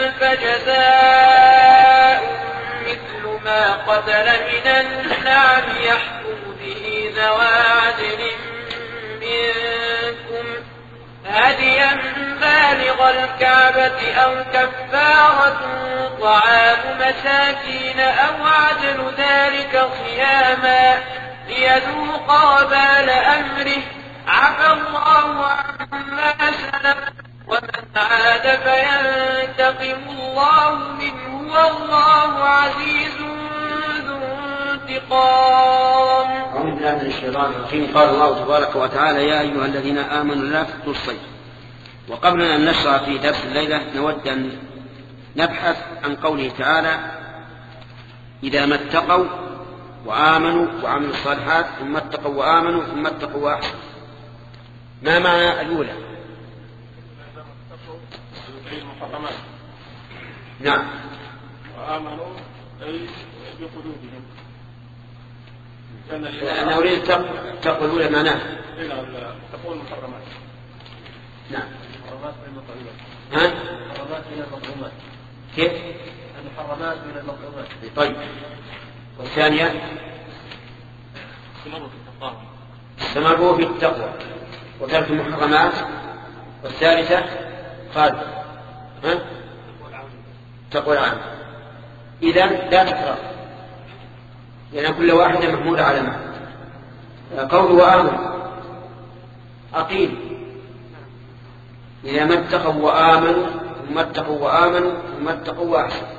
فجزاء مثل ما قتل من النعم يحكم به ذوى عدل منكم هديا بالغ الكعبة أو كفارة طعام مساكين أو عدل ذلك صياما ليذوق وبال أمره عفى الله عما سلف ومن عاد فينتقم الله منه والله عزيز ذو انتقام. أعوذ بالله من الشيطان الرجيم. قال الله تبارك وتعالى يا أيها الذين آمنوا لا تقتلوا الصيد. وقبل أن نشرع في درس الليلة نود أن نبحث عن قوله تعالى إذا ما اتقوا وآمنوا وعملوا الصالحات ثم اتقوا وآمنوا ثم اتقوا وأحسنوا. ما معنى الأولى؟ نعم. وآمنوا أي بقلوبهم. أنا أريد التقوى الأولى معناه تقوى المحرمات. نعم. المحرمات من المطعومات. ها؟ المحرمات من المطعومات. كيف؟ المحرمات من المطعومات. طيب. والثانية؟ استمروا في التقوى. استمروا في التقوى وترك المحرمات. والثالثة قال ها؟ تقوى العام. إذن لا تكرار، لأن كل واحدة محمولة على ما قول وآمن أقيم. إذا ما اتقوا وآمنوا ثم اتقوا وآمنوا ثم اتقوا وأحسنوا.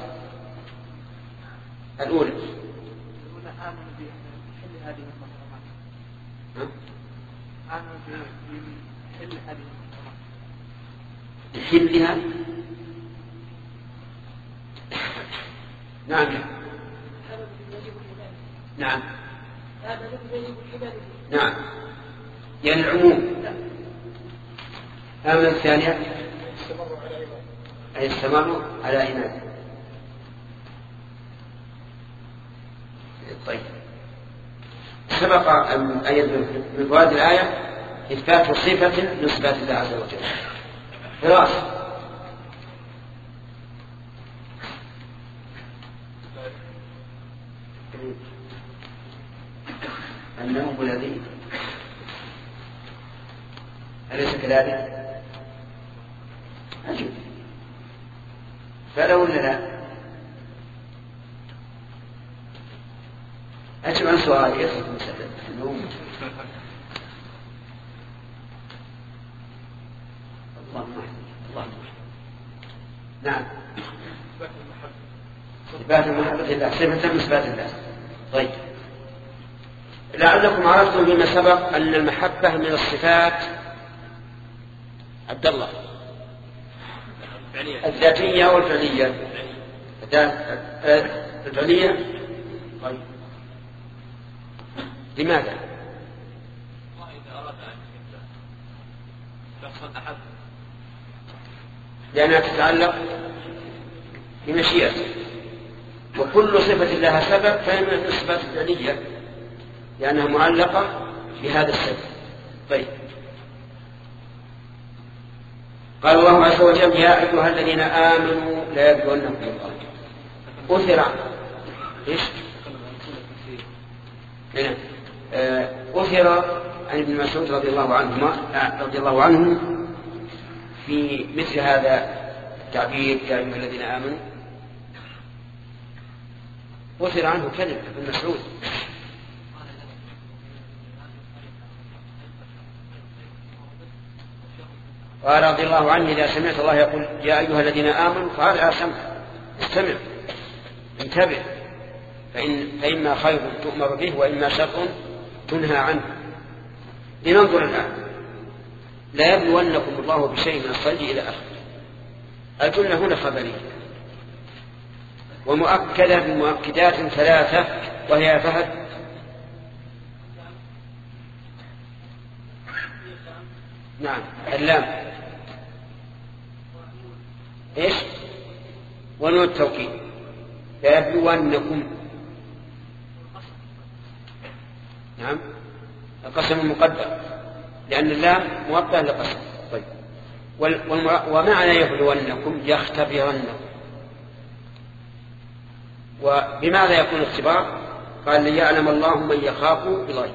الأولى آمنوا بحل هذه المحرمات. آمنوا بحل هذه المحرمات. بحلها. نعم. نعم. نعم. يعني العموم. أما الثانية أي استمروا على إيمان. طيب. سبق أن أيد من فوائد الآية إثبات صفة من صفات الله عز وجل. فراس النوم الذي أليس كذلك؟ أجل فلا ولا لا؟ أجب عن سؤال يصف مسألة النوم. الله الله نعم إثبات المحبة لله صفة من صفات الله. طيب لعلكم عرفتم فيما سبق أن المحبة من الصفات عبد الله الذاتية والفعلية. الفعلية طيب لماذا؟ لأنها تتعلق بمشيئته، وكل صفة لها سبب فهي من الصفات الفعلية لأنها معلقة بهذا السبب. طيب قال الله عز وجل يا أيها الذين آمنوا لا يبلونكم الله أثر إيش؟ هنا أثر عن ابن مسعود رضي الله عنه رضي الله عنه في مثل هذا التعبير يا أيها الذين آمنوا. أثر عنه كلمة ابن مسعود قال رضي الله عنه إذا سمعت الله يقول يا أيها الذين آمنوا فارع سمع استمع انتبه فإن فإما خير تؤمر به وإما شر تنهى عنه. لننظر الآن لا يبلونكم الله بشيء من الصيد إلى آخره. الجملة هنا خبرية ومؤكدة بمؤكدات ثلاثة وهي فهد نعم اللام إيش ونون التوكيد لا يبلونكم نعم القسم المقدر لأن اللام موطأ لقسم. طيب ومعنى يبلونكم يختبرنكم. وبماذا يكون اختبار؟ قال ليعلم الله من يخاف بالغيب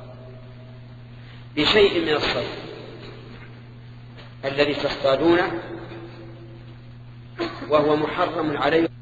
بشيء من الصيد الذي تصطادونه وهو محرم عليه